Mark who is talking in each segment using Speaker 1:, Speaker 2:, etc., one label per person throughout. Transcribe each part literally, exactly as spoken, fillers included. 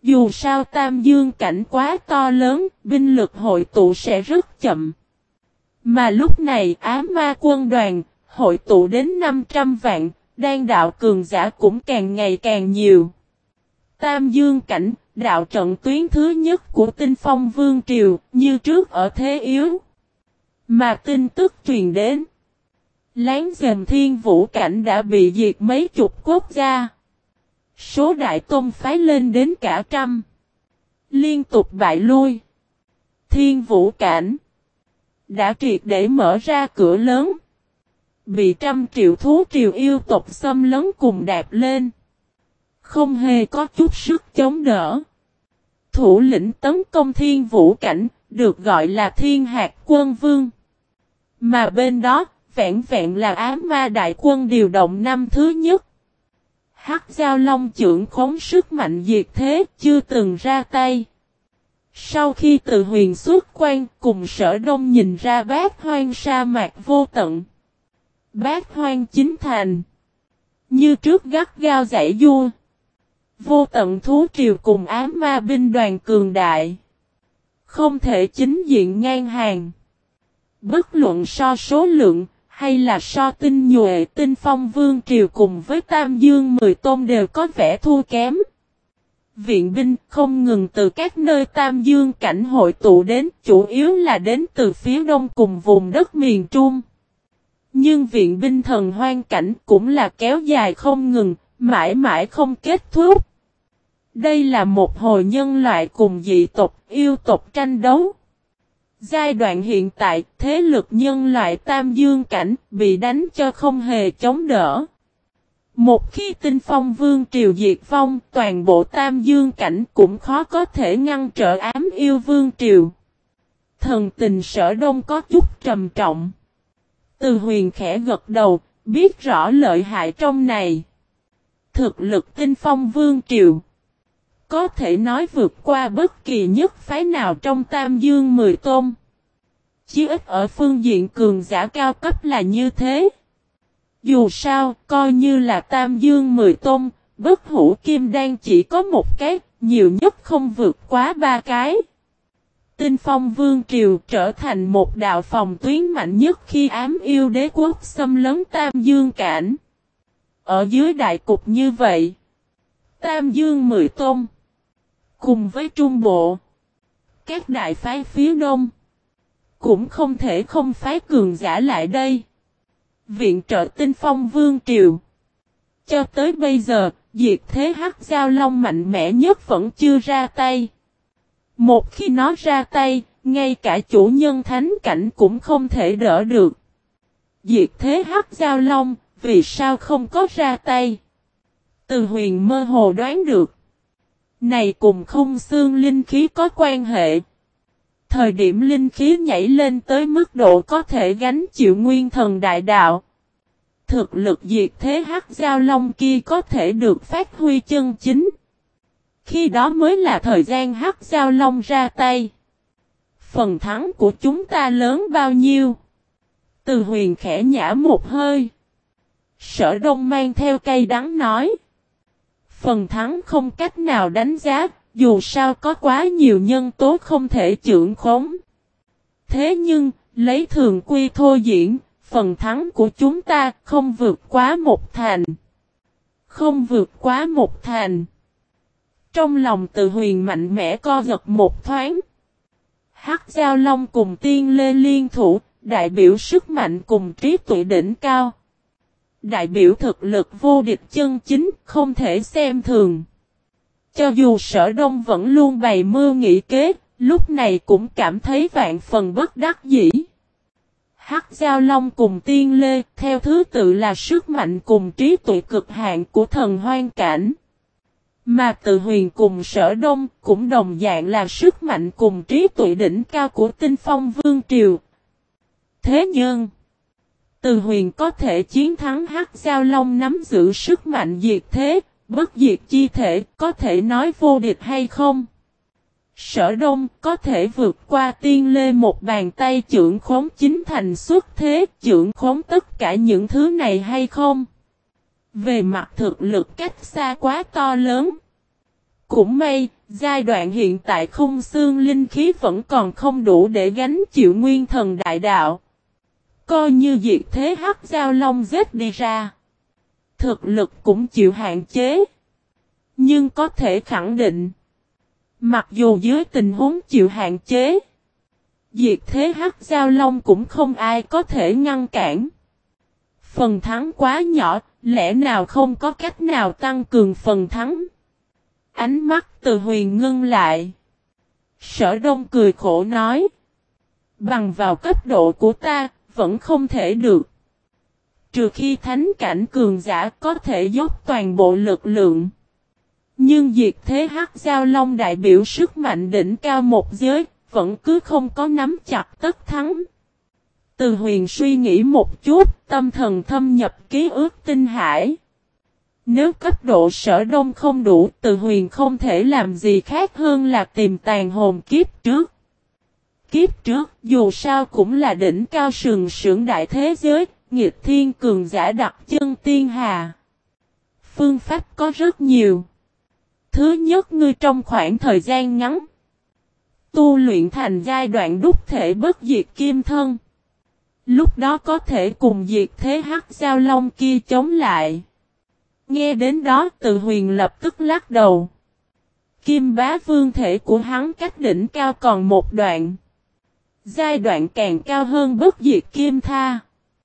Speaker 1: Dù sao Tam Dương cảnh quá to lớn, binh lực hội tụ sẽ rất chậm. Mà lúc này ám ma quân đoàn, hội tụ đến năm trăm vạn, đan đạo cường giả cũng càng ngày càng nhiều. Tam Dương cảnh, đạo trận tuyến thứ nhất của Tinh Phong Vương Triều, như trước ở thế yếu. Mà tin tức truyền đến. Láng giềng Thiên Vũ cảnh đã bị diệt mấy chục quốc gia. Số đại tôn phái lên đến cả trăm. Liên tục bại lui. Thiên Vũ cảnh đã triệt để mở ra cửa lớn. Bị trăm triệu thú triều yêu tộc xâm lấn cùng đạp lên. Không hề có chút sức chống đỡ. Thủ lĩnh tấn công Thiên Vũ cảnh, được gọi là Thiên Hạt Quân Vương. Mà bên đó, vẹn vẹn là ám ma đại quân điều động năm thứ nhất. Hắc Giao Long trưởng khống sức mạnh diệt thế, chưa từng ra tay. Sau khi từ huyền xuất quan, cùng Sở Đông nhìn ra bát hoang sa mạc vô tận. Bát hoang chính thành. Như trước gắt gao dãy vua. Vô tận thú triều cùng ám ma binh đoàn cường đại. Không thể chính diện ngang hàng. Bất luận so số lượng, hay là so tinh nhuệ Tinh Phong Vương Triều cùng với Tam Dương mười tôn đều có vẻ thua kém. Viện binh không ngừng từ các nơi Tam Dương cảnh hội tụ đến, chủ yếu là đến từ phía đông cùng vùng đất miền Trung. Nhưng viện binh thần hoang cảnh cũng là kéo dài không ngừng, mãi mãi không kết thúc. Đây là một hồi nhân loại cùng dị tộc, yêu tộc tranh đấu. Giai đoạn hiện tại, thế lực nhân loại Tam Dương cảnh bị đánh cho không hề chống đỡ. Một khi Tinh Phong Vương Triều diệt vong, toàn bộ Tam Dương cảnh cũng khó có thể ngăn trở ám yêu Vương Triều. Thần tình Sở Đông có chút trầm trọng. Từ Huyền khẽ gật đầu, biết rõ lợi hại trong này. Thực lực Tinh Phong Vương Triều có thể nói vượt qua bất kỳ nhất phái nào trong Tam Dương mười tôn. Chí ít ở phương diện cường giả cao cấp là như thế. Dù sao, coi như là Tam Dương mười tôn, bất hủ kim đan chỉ có một cái, nhiều nhất không vượt quá ba cái. Tinh Phong Vương Triều trở thành một đạo phòng tuyến mạnh nhất khi ám yêu đế quốc xâm lấn Tam Dương cảnh. Ở dưới đại cục như vậy, Tam Dương mười tôn cùng với Trung Bộ, các đại phái phía đông cũng không thể không phái cường giả lại đây. Viện trợ Tinh Phong Vương Triều. Cho tới bây giờ, diệt thế Hắc Giao Long mạnh mẽ nhất vẫn chưa ra tay. Một khi nó ra tay, ngay cả chủ nhân thánh cảnh cũng không thể đỡ được. Diệt thế Hắc Giao Long, vì sao không có ra tay? Từ Huyền mơ hồ đoán được. Này cùng không xương linh khí có quan hệ. Thời điểm linh khí nhảy lên tới mức độ có thể gánh chịu nguyên thần đại đạo. Thực lực diệt thế Hắc Giao Long kia có thể được phát huy chân chính. Khi đó mới là thời gian Hắc Giao Long ra tay. Phần thắng của chúng ta lớn bao nhiêu? Từ Huyền khẽ nhả một hơi. Sở Đông mang theo cây đắng nói. Phần thắng không cách nào đánh giá, dù sao có quá nhiều nhân tố không thể chưởng khống. Thế nhưng, lấy thường quy thô diễn, phần thắng của chúng ta không vượt quá một thành. Không vượt quá một thành. Trong lòng Từ Huyền mạnh mẽ co giật một thoáng. Hắc Giao Long cùng Tiên Lê liên thủ, đại biểu sức mạnh cùng trí tuệ đỉnh cao. Đại biểu thực lực vô địch chân chính, không thể xem thường. Cho dù Sở Đông vẫn luôn bày mưu nghĩ kế, lúc này cũng cảm thấy vạn phần bất đắc dĩ. Hắc Giao Long cùng Tiên Lê, theo thứ tự là sức mạnh cùng trí tuệ cực hạn của thần hoang cảnh. Mà Từ Huyền cùng Sở Đông cũng đồng dạng là sức mạnh cùng trí tuệ đỉnh cao của Tinh Phong Vương Triều. Thế nhưng, Từ Huyền có thể chiến thắng Hắc Giao Long nắm giữ sức mạnh diệt thế, bất diệt chi thể, có thể nói vô địch hay không? Sở Đông có thể vượt qua Tiên Lê một bàn tay chưởng khống chính thành xuất thế, chưởng khống tất cả những thứ này hay không? Về mặt thực lực cách xa quá to lớn. Cũng may, giai đoạn hiện tại khung xương linh khí vẫn còn không đủ để gánh chịu nguyên thần đại đạo. Coi như diệt thế hắc giao long giết đi ra. Thực lực cũng chịu hạn chế. Nhưng có thể khẳng định. Mặc dù dưới tình huống chịu hạn chế. Diệt thế hắc giao long cũng không ai có thể ngăn cản. Phần thắng quá nhỏ, lẽ nào không có cách nào tăng cường phần thắng. Ánh mắt Từ Huyền ngưng lại. Sở Đông cười khổ nói. Bằng vào cấp độ của ta, vẫn không thể được. Trừ khi thánh cảnh cường giả có thể dốc toàn bộ lực lượng. Nhưng diệt thế hắc giao long đại biểu sức mạnh đỉnh cao một giới, vẫn cứ không có nắm chặt tất thắng. Từ Huyền suy nghĩ một chút, tâm thần thâm nhập ký ức tinh hải. Nếu cấp độ Sở Đông không đủ, Từ Huyền không thể làm gì khác hơn là tìm tàn hồn kiếp trước. Kiếp trước, dù sao cũng là đỉnh cao sừng sững đại thế giới, nghịch thiên cường giả đặt chân tiên hà. Phương pháp có rất nhiều. Thứ nhất, ngươi trong khoảng thời gian ngắn, tu luyện thành giai đoạn đúc thể bất diệt kim thân. Lúc đó có thể cùng diệt thế hắc giao long kia chống lại. Nghe đến đó Từ Huyền lập tức lắc đầu. Kim bá vương thể của hắn cách đỉnh cao còn một đoạn. Giai đoạn càng cao hơn bất diệt kim tha.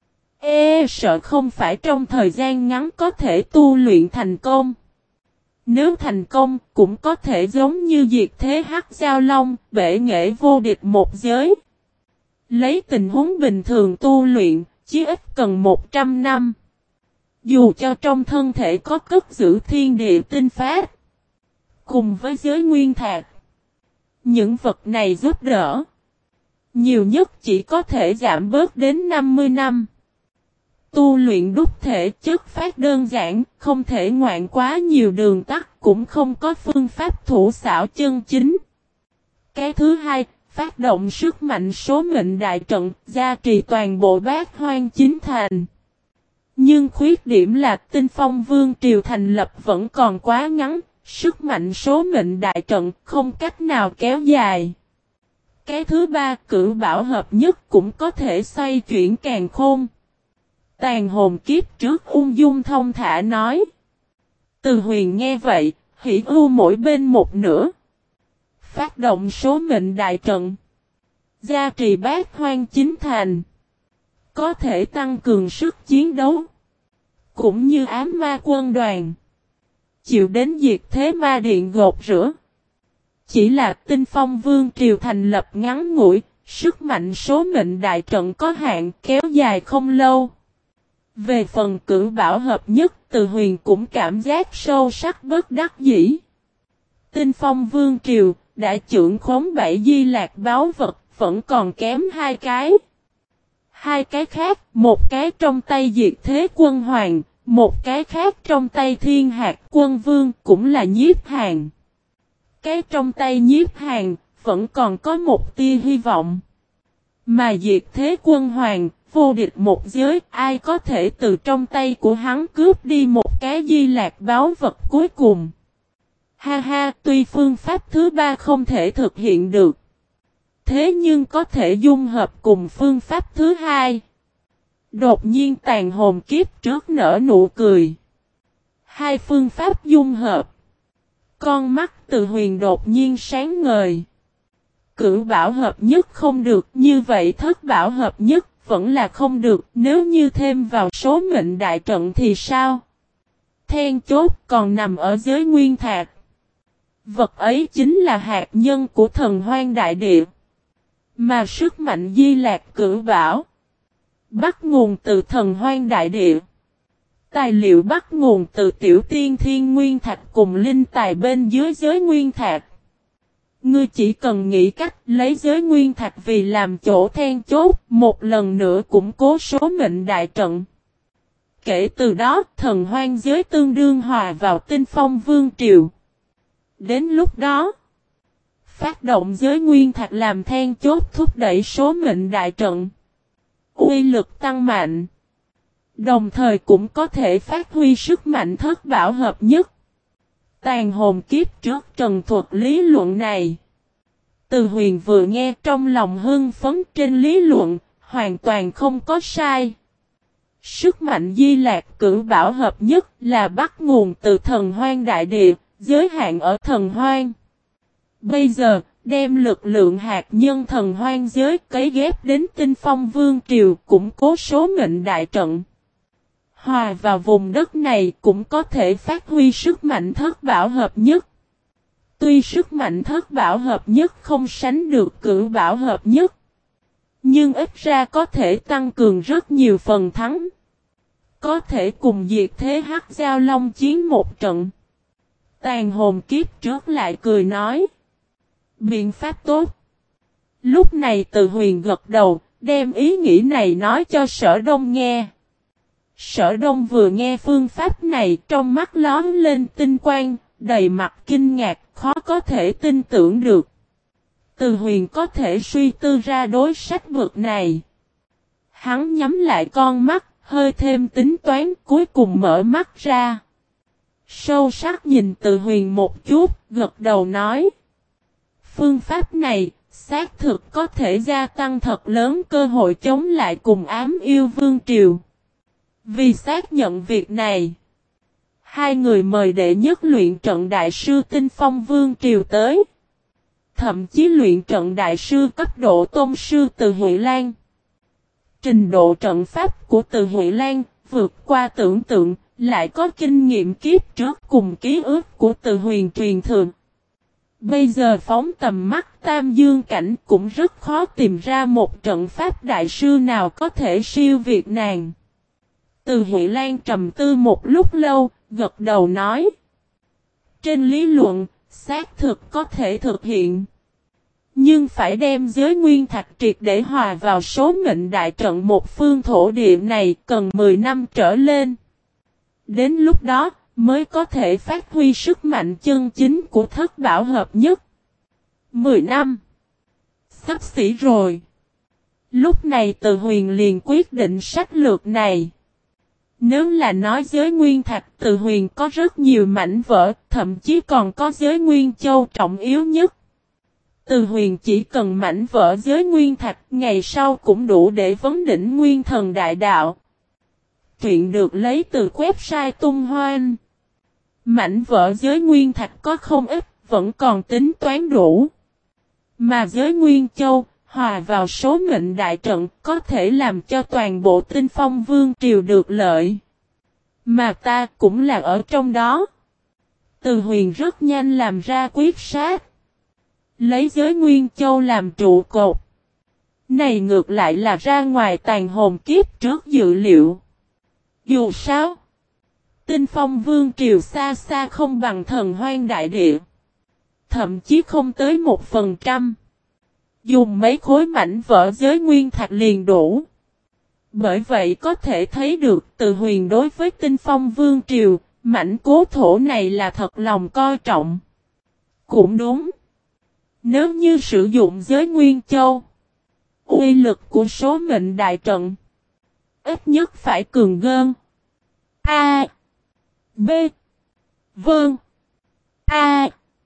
Speaker 1: Ê sợ không phải trong thời gian ngắn có thể tu luyện thành công. Nếu thành công cũng có thể giống như diệt thế hắc giao long, bể nghệ vô địch một giới. Lấy tình huống bình thường tu luyện, chí ít cần một trăm năm. Dù cho trong thân thể có cất giữ thiên địa tinh phát. Cùng với giới nguyên thạch. Những vật này giúp đỡ. Nhiều nhất chỉ có thể giảm bớt đến năm mươi năm. Tu luyện đúc thể chất phát đơn giản, không thể ngoạn quá nhiều đường tắt, cũng không có phương pháp thủ xảo chân chính. Cái thứ hai, phát động sức mạnh số mệnh đại trận, gia trì toàn bộ bát hoang chính thành. Nhưng khuyết điểm là Tinh Phong Vương triều thành lập vẫn còn quá ngắn, sức mạnh số mệnh đại trận không cách nào kéo dài. Cái thứ ba, cửu bảo hợp nhất cũng có thể xoay chuyển càn khôn. Tàn hồn kiếp trước ung dung thông thả nói. Từ Huyền nghe vậy, hỉ ưu mỗi bên một nửa. Phát động số mệnh đại trận. Gia trì bát hoang chính thành. Có thể tăng cường sức chiến đấu. Cũng như ám ma quân đoàn. Chịu đến diệt thế ma điện gột rửa. Chỉ là Tinh Phong Vương triều thành lập ngắn ngủi, sức mạnh số mệnh đại trận có hạn kéo dài không lâu. Về phần cửu bảo hợp nhất, Từ Huyền cũng cảm giác sâu sắc bất đắc dĩ. Tinh Phong Vương triều đã trưởng khống bảy di lạc báu vật, vẫn còn kém hai cái. Hai cái khác, một cái trong tay diệt thế quân hoàng, một cái khác trong tay thiên hạt quân vương cũng là nhiếp hàng. Cái trong tay nhiếp hàng vẫn còn có một tia hy vọng. Mà diệt thế quân hoàng, vô địch một giới, ai có thể từ trong tay của hắn cướp đi một cái di lạc báu vật cuối cùng. Ha ha, tuy phương pháp thứ ba không thể thực hiện được. Thế nhưng có thể dung hợp cùng phương pháp thứ hai. Đột nhiên tàn hồn kiếp trước nở nụ cười. Hai phương pháp dung hợp. Con mắt Từ Huyền đột nhiên sáng ngời. Cửu bảo hợp nhất không được, như vậy thất bảo hợp nhất vẫn là không được, nếu như thêm vào số mệnh đại trận thì sao? Then chốt còn nằm ở giới nguyên thạch. Vật ấy chính là hạt nhân của thần hoang đại địa. Mà sức mạnh di lạc cửu bảo bắt nguồn từ thần hoang đại địa. Tài liệu bắt nguồn từ tiểu tiên thiên nguyên thạch cùng linh tài bên dưới giới nguyên thạch. Ngươi chỉ cần nghĩ cách lấy giới nguyên thạch vì làm chỗ then chốt, một lần nữa củng cố số mệnh đại trận. Kể từ đó, thần hoang giới tương đương hòa vào Tinh Phong Vương triều. Đến lúc đó, phát động giới nguyên thạch làm then chốt thúc đẩy số mệnh đại trận. Uy lực tăng mạnh. Đồng thời cũng có thể phát huy sức mạnh thất bảo hợp nhất. Tàn hồn kiếp trước trần thuật lý luận này. Từ Huyền vừa nghe trong lòng hưng phấn, trên lý luận, hoàn toàn không có sai. Sức mạnh Di Lạc cửu bảo hợp nhất là bắt nguồn từ thần hoang đại địa, giới hạn ở thần hoang. Bây giờ, đem lực lượng hạt nhân thần hoang giới cấy ghép đến Tinh Phong Vương Triều, củng cố số mệnh đại trận. Hòa vào vùng đất này cũng có thể phát huy sức mạnh thất bảo hợp nhất. Tuy sức mạnh thất bảo hợp nhất không sánh được cửu bảo hợp nhất, nhưng ít ra có thể tăng cường rất nhiều phần thắng. Có thể cùng diệt thế hắc giao long chiến một trận. Tàn hồn kiếp trước lại cười nói. Biện pháp tốt. Lúc này Từ Huyền gật đầu, đem ý nghĩ này nói cho Sở Đông nghe. Sở Đông vừa nghe phương pháp này, trong mắt lóm lên tinh quang, đầy mặt kinh ngạc, khó có thể tin tưởng được. Từ Huyền có thể suy tư ra đối sách vực này. Hắn nhắm lại con mắt, hơi thêm tính toán, cuối cùng mở mắt ra. Sâu sắc nhìn Từ Huyền một chút, gật đầu nói. Phương pháp này, xác thực có thể gia tăng thật lớn cơ hội chống lại cùng ám yêu vương triều. Vì xác nhận việc này, hai người mời đệ nhất luyện trận đại sư Tinh Phong Vương triều tới. Thậm chí luyện trận đại sư cấp độ tôn sư Từ Huệ Lan. Trình độ trận pháp của Từ Huệ Lan vượt qua tưởng tượng, lại có kinh nghiệm kiếp trước cùng ký ức của Từ Huyền truyền thừa. Bây giờ phóng tầm mắt Tam Dương cảnh cũng rất khó tìm ra một trận pháp đại sư nào có thể siêu việt nàng. Từ Huệ Lan trầm tư một lúc lâu, gật đầu nói. Trên lý luận, xác thực có thể thực hiện. Nhưng phải đem giới nguyên thạch triệt để hòa vào số mệnh đại trận một phương thổ địa này cần mười năm trở lên. Đến lúc đó, mới có thể phát huy sức mạnh chân chính của thất bảo hợp nhất. mười năm. Sắp xỉ rồi. Lúc này Từ Huyền liền quyết định sách lược này. Nếu là nói giới nguyên thạch, Từ Huyền có rất nhiều mảnh vỡ, thậm chí còn có giới nguyên châu trọng yếu nhất. Từ Huyền chỉ cần mảnh vỡ giới nguyên thạch, ngày sau cũng đủ để vấn đỉnh nguyên thần đại đạo. Truyện được lấy từ website Tung Hoan. Mảnh vỡ giới nguyên thạch có không ít, vẫn còn tính toán đủ. Mà giới nguyên châu, hòa vào số mệnh đại trận, có thể làm cho toàn bộ Tinh Phong Vương triều được lợi. Mà ta cũng là ở trong đó. Từ Huyền rất nhanh làm ra quyết sát. Lấy giới nguyên châu làm trụ cột. Này ngược lại là ra ngoài tàn hồn kiếp trước dự liệu. Dù sao, Tinh Phong Vương triều xa xa không bằng thần hoang đại địa. Thậm chí không tới một phần trăm. Dùng mấy khối mảnh vỡ giới nguyên thạch liền đủ. Bởi vậy có thể thấy được Từ Huyền đối với Tinh Phong Vương triều, mảnh cố thổ này là thật lòng coi trọng. Cũng đúng. Nếu như sử dụng giới nguyên châu, uy lực của số mệnh đại trận ít nhất phải cường gơn. A. B. Vâng. A.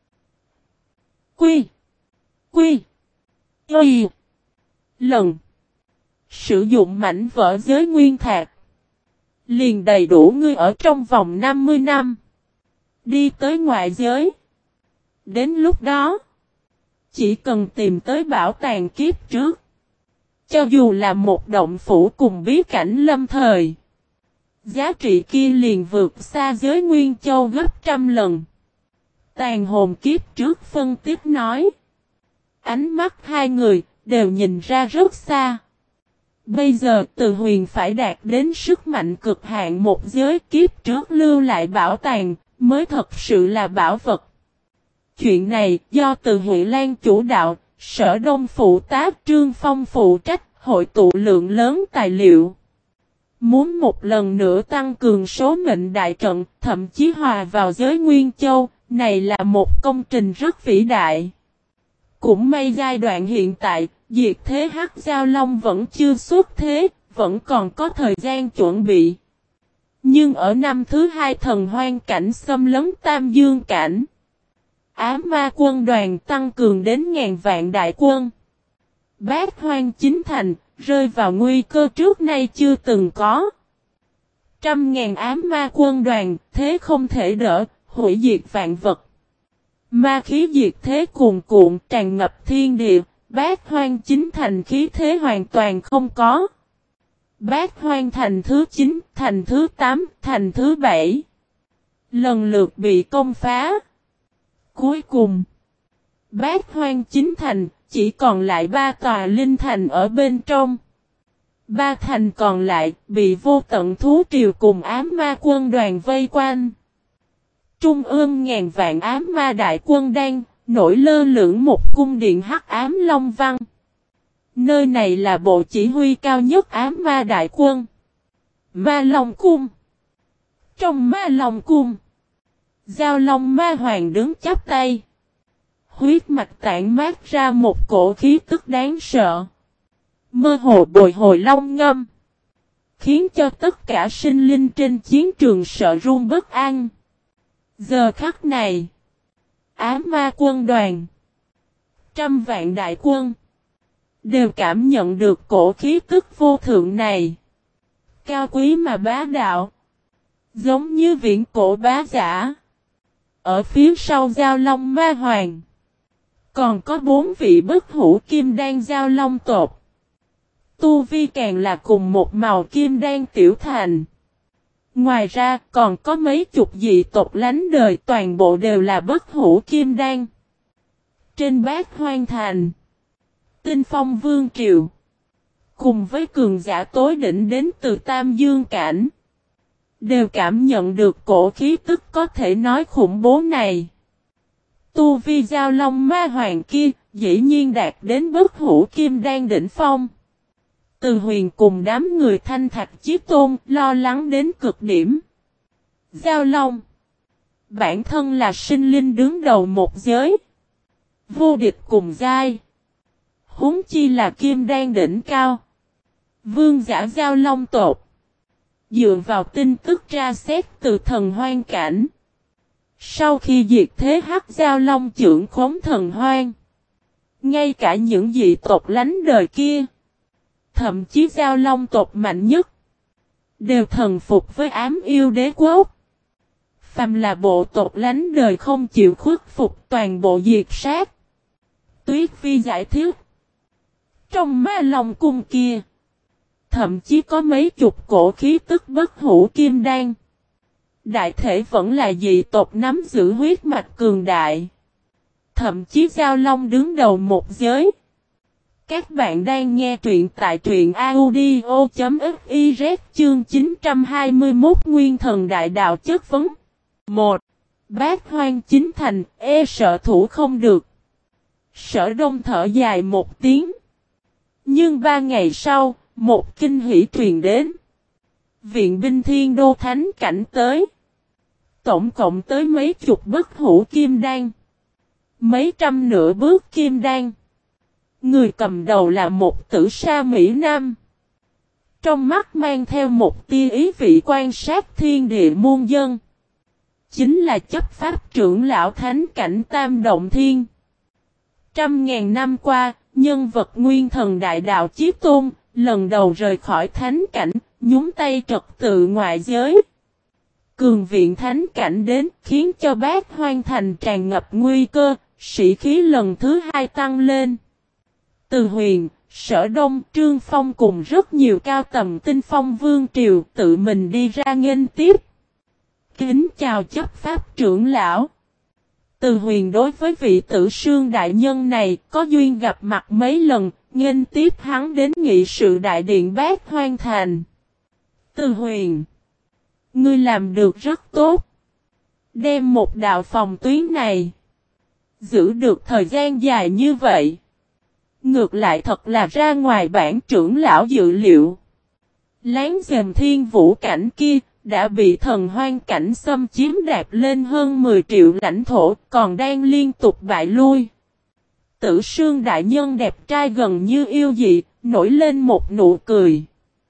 Speaker 1: Quy. Quy. Y. Lần. Sử dụng mảnh vỡ giới nguyên thạch. Liền đầy đủ ngươi ở trong vòng năm mươi năm. Đi tới ngoại giới. Đến lúc đó, chỉ cần tìm tới bảo tàng kiếp trước. Cho dù là một động phủ cùng bí cảnh lâm thời. Giá trị kia liền vượt xa giới nguyên châu gấp trăm lần. Tàn hồn kiếp trước phân tích nói. Ánh mắt hai người đều nhìn ra rất xa. Bây giờ Từ Huyền phải đạt đến sức mạnh cực hạn một giới kiếp trước lưu lại bảo tàng mới thật sự là bảo vật. Chuyện này do Từ Huệ Lan chủ đạo, Sở Đông phụ tác Trương Phong phụ trách hội tụ lượng lớn tài liệu. Muốn một lần nữa tăng cường số mệnh đại trận, thậm chí hòa vào giới Nguyên Châu, này là một công trình rất vĩ đại. Cũng may giai đoạn hiện tại, diệt thế hắc giao long vẫn chưa xuất thế, vẫn còn có thời gian chuẩn bị. Nhưng ở năm thứ hai thần hoang cảnh xâm lấn Tam Dương cảnh, Ám Ma quân đoàn tăng cường đến ngàn vạn đại quân. Bát Hoang Chính Thành rơi vào nguy cơ trước nay chưa từng có. Trăm ngàn ám ma quân đoàn, thế không thể đỡ, hủy diệt vạn vật. Ma khí diệt thế cuồn cuộn tràn ngập thiên địa, Bát Hoang Chính Thành khí thế hoàn toàn không có. Bát Hoang Thành thứ chín, thành thứ tám, thành thứ bảy lần lượt bị công phá. Cuối cùng, Bát Hoang Chính Thành chỉ còn lại ba tòa linh thành ở bên trong. Ba thành còn lại bị vô tận thú triều cùng ám ma quân đoàn vây quanh. Trung ương ngàn vạn ám ma đại quân đang nổi lơ lửng một cung điện hắc ám long văn. Nơi này là bộ chỉ huy cao nhất ám ma đại quân. Ma Long Cung. Trong Ma Long Cung, Giao Long Ma Hoàng đứng chắp tay. Huyết mạch tản mát ra một cổ khí tức đáng sợ. Mơ hồ bồi hồi long ngâm, khiến cho tất cả sinh linh trên chiến trường sợ run bất an. Giờ khắc này, ám ma quân đoàn, trăm vạn đại quân, đều cảm nhận được cổ khí tức vô thượng này. Cao quý mà bá đạo, giống như viễn cổ bá giả. Ở phía sau Giao Long Ma Hoàng, còn có bốn vị bất hủ kim đan giao long tộc. Tu vi càng là cùng một màu kim đan tiểu thành. Ngoài ra còn có mấy chục dị tộc lánh đời, toàn bộ đều là bất hủ kim đan. Trên Bát Hoang Thành, Tinh Phong Vương Triều, cùng với cường giả tối đỉnh đến từ Tam Dương cảnh, đều cảm nhận được cổ khí tức có thể nói khủng bố này. Tu vi Giao Long Ma Hoàng kia dĩ nhiên đạt đến bất hủ kim đan đỉnh phong. Từ Huyền cùng đám người Thanh Thạch Chí Tôn lo lắng đến cực điểm. Giao Long, bản thân là sinh linh đứng đầu một giới, vô địch cùng giai, huống chi là kim đan đỉnh cao. Vương giả Giao Long tộc, dựa vào tin tức tra xét từ thần hoang cảnh, sau khi diệt thế hắc Giao Long trưởng khống thần hoang, ngay cả những dị tộc lánh đời kia, thậm chí Giao Long tộc mạnh nhất, đều thần phục với ám yêu đế quốc. Phàm là bộ tộc lánh đời không chịu khuất phục toàn bộ diệt sát. Tuyết Phi giải thích, trong Ma Long cung kia, thậm chí có mấy chục cổ khí tức bất hủ kim đan. Đại thể vẫn là dị tộc nắm giữ huyết mạch cường đại. Thậm chí Giao Long đứng đầu một giới. Các bạn đang nghe truyện tại truyện audio.fiz chương chín trăm hai mươi mốt Nguyên Thần Đại Đạo chất vấn. một. Bát Hoang Chính Thành, e sợ thủ không được. Sở Đông thở dài một tiếng. Nhưng ba ngày sau, một kinh hỷ truyền đến. Viện binh Thiên Đô Thánh cảnh tới. Tổng cộng tới mấy chục bất hủ kim đan. Mấy trăm nửa bước kim đan. Người cầm đầu là một tử sa Mỹ Nam. Trong mắt mang theo một tia ý vị quan sát thiên địa muôn dân. Chính là chấp pháp trưởng lão thánh cảnh Tam Động Thiên. Trăm ngàn năm qua, nhân vật Nguyên Thần Đại Đạo Chí Tôn, lần đầu rời khỏi thánh cảnh, nhúng tay trật tự ngoại giới. Cường viện thánh cảnh đến, khiến cho Bát Hoang Thành tràn ngập nguy cơ, sĩ khí lần thứ hai tăng lên. Từ Huyền, Sở Đông, Trương Phong cùng rất nhiều cao tầm Tinh Phong Vương Triều tự mình đi ra nghênh tiếp. Kính chào chấp pháp trưởng lão. Từ Huyền đối với vị tử sương đại nhân này có duyên gặp mặt mấy lần, nghênh tiếp hắn đến nghị sự đại điện Bát Hoang Thành. Từ Huyền, ngươi làm được rất tốt. Đem một đạo phòng tuyến này, giữ được thời gian dài như vậy. Ngược lại thật là ra ngoài bản trưởng lão dự liệu. Láng giềng thiên vũ cảnh kia, đã bị thần hoang cảnh xâm chiếm đạt lên hơn mười triệu lãnh thổ, còn đang liên tục bại lui. Tử Sương đại nhân đẹp trai gần như yêu dị, nổi lên một nụ cười.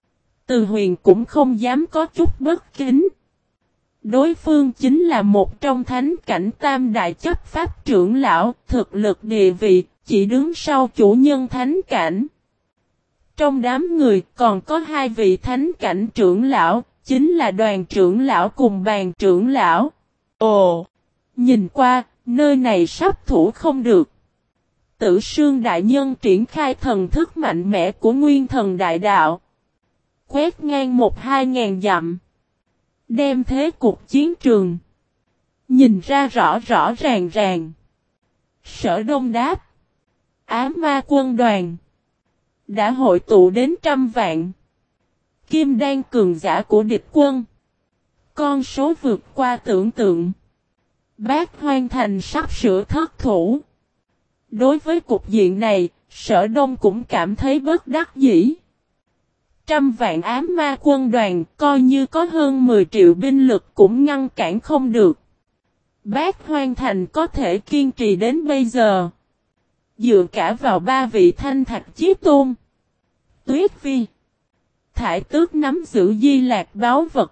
Speaker 1: Từ Huyền cũng không dám có chút bất kính. Đối phương chính là một trong thánh cảnh tam đại chấp pháp trưởng lão, thực lực địa vị, chỉ đứng sau chủ nhân thánh cảnh. Trong đám người còn có hai vị thánh cảnh trưởng lão, chính là Đoàn trưởng lão cùng Bàn trưởng lão. Ồ! Nhìn qua, nơi này sắp thủ không được. Tử Sương đại nhân triển khai thần thức mạnh mẽ của Nguyên Thần Đại Đạo. Quét ngang một hai ngàn dặm. Đem thế cục chiến trường. Nhìn ra rõ rõ ràng ràng. Sở Đông đáp. Ám ma quân đoàn. Đã hội tụ đến trăm vạn. Kim đan cường giả của địch quân. Con số vượt qua tưởng tượng. Bác Hoang Thành sắp sửa thất thủ. Đối với cục diện này, Sở Đông cũng cảm thấy bất đắc dĩ. Trăm vạn ám ma quân đoàn, coi như có hơn mười triệu binh lực cũng ngăn cản không được. Bác Hoang Thành có thể kiên trì đến bây giờ. Dựa cả vào ba vị thanh thạch chí tôn. Tuyết Vi. Thải Tước nắm giữ di lạc báo vật.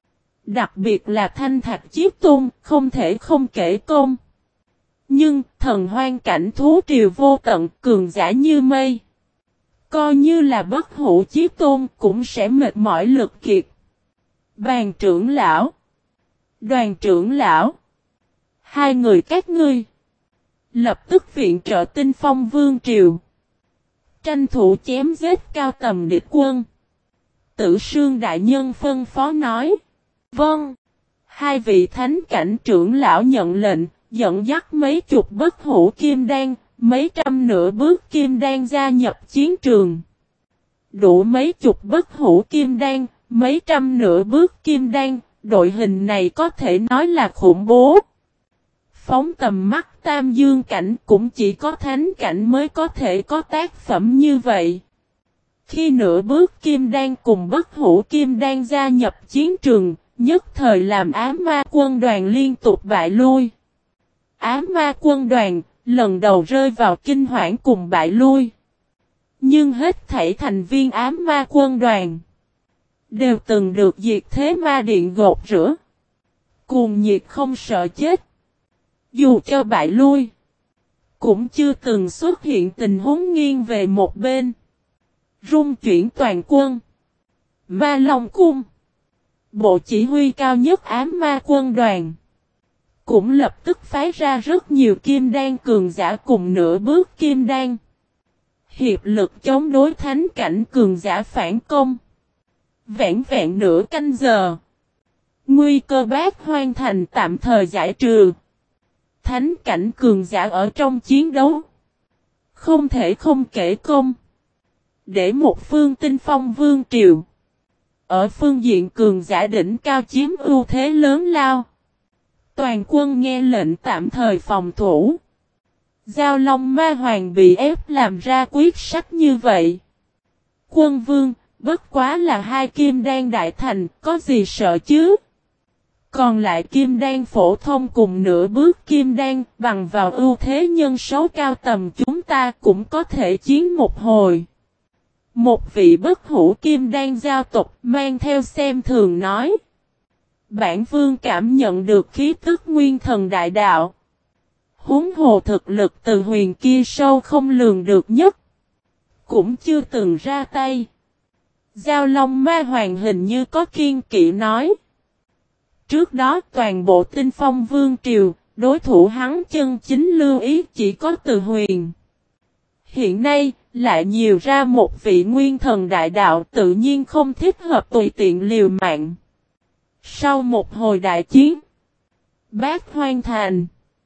Speaker 1: Đặc biệt là thanh thạch chí tôn, không thể không kể công. Nhưng, thần hoang cảnh thú triều vô tận, cường giả như mây. Coi như là bất hủ chí tôn, cũng sẽ mệt mỏi lực kiệt. Bàn trưởng lão. Đoàn trưởng lão. Hai người các ngươi. Lập tức viện trợ Tinh Phong Vương Triều. Tranh thủ chém giết cao tầm địch quân. Tử Sương đại nhân phân phó nói. Vâng. Hai vị thánh cảnh trưởng lão nhận lệnh, dẫn dắt mấy chục bất hủ kim đan, mấy trăm nửa bước kim đan gia nhập chiến trường. Đủ mấy chục bất hủ kim đan, mấy trăm nửa bước kim đan, đội hình này có thể nói là khủng bố. Phóng tầm mắt Tam Dương cảnh cũng chỉ có thánh cảnh mới có thể có tác phẩm như vậy. Khi nửa bước kim đan cùng bất hủ kim đan gia nhập chiến trường, nhất thời làm ám ma quân đoàn liên tục bại lui. Ám ma quân đoàn, lần đầu rơi vào kinh hoảng cùng bại lui. Nhưng hết thảy thành viên ám ma quân đoàn đều từng được diệt thế ma điện gột rửa. Cuồng nhiệt không sợ chết. Dù cho bại lui, cũng chưa từng xuất hiện tình huống nghiêng về một bên. Rung chuyển toàn quân. Ma Long Cung. Bộ chỉ huy cao nhất ám ma quân đoàn. Cũng lập tức phái ra rất nhiều kim đan cường giả cùng nửa bước kim đan. Hiệp lực chống đối thánh cảnh cường giả phản công. Vẹn vẹn nửa canh giờ. Nguy cơ Bác Hoang Thành tạm thời giải trừ. Thánh cảnh cường giả ở trong chiến đấu. Không thể không kể công. Để một phương Tinh Phong Vương Triều. Ở phương diện cường giả đỉnh cao chiếm ưu thế lớn lao. Toàn quân nghe lệnh tạm thời phòng thủ. Giao Long Ma Hoàng bị ép làm ra quyết sách như vậy. Quân vương, bất quá là hai kim đan đại thành, có gì sợ chứ? Còn lại kim đan phổ thông cùng nửa bước kim đan, bằng vào ưu thế nhân số cao tầm chúng ta cũng có thể chiến một hồi. Một vị bất hủ kim đan giao tộc mang theo xem thường nói. Bản vương cảm nhận được khí tức nguyên thần đại đạo. Huống hồ thực lực từ huyền kia sâu không lường được nhất. Cũng chưa từng ra tay. Giao Long Ma Hoàng hình như có kiên kỵ nói. Trước đó toàn bộ Tinh Phong Vương Triều, đối thủ hắn chân chính lưu ý chỉ có từ huyền. Hiện nay, lại nhiều ra một vị nguyên thần đại đạo tự nhiên không thích hợp tùy tiện liều mạng. Sau một hồi đại chiến, Bác Hoang Thành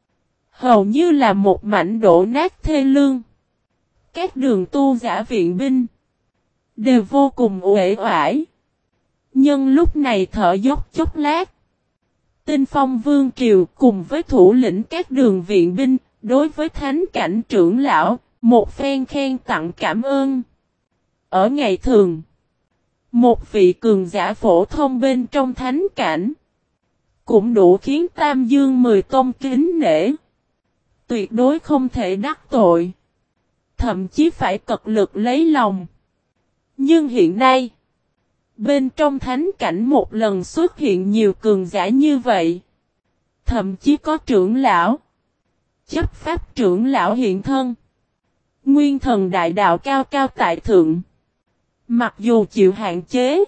Speaker 1: hầu như là một mảnh đổ nát thê lương. Các đường tu giả viện binh đều vô cùng uể oải. Nhưng lúc này thở dốc chốc lát. Tinh Phong Vương Triều cùng với thủ lĩnh các đường viện binh, đối với thánh cảnh trưởng lão, một phen khen tặng cảm ơn. Ở ngày thường, một vị cường giả phổ thông bên trong thánh cảnh, cũng đủ khiến Tam Dương mười tôn kính nể. Tuyệt đối không thể đắc tội. Thậm chí phải cật lực lấy lòng. Nhưng hiện nay, Bên trong thánh cảnh một lần xuất hiện nhiều cường giả như vậy. Thậm chí có trưởng lão, chấp pháp trưởng lão hiện thân. Nguyên thần đại đạo cao cao tại thượng. Mặc dù chịu hạn chế,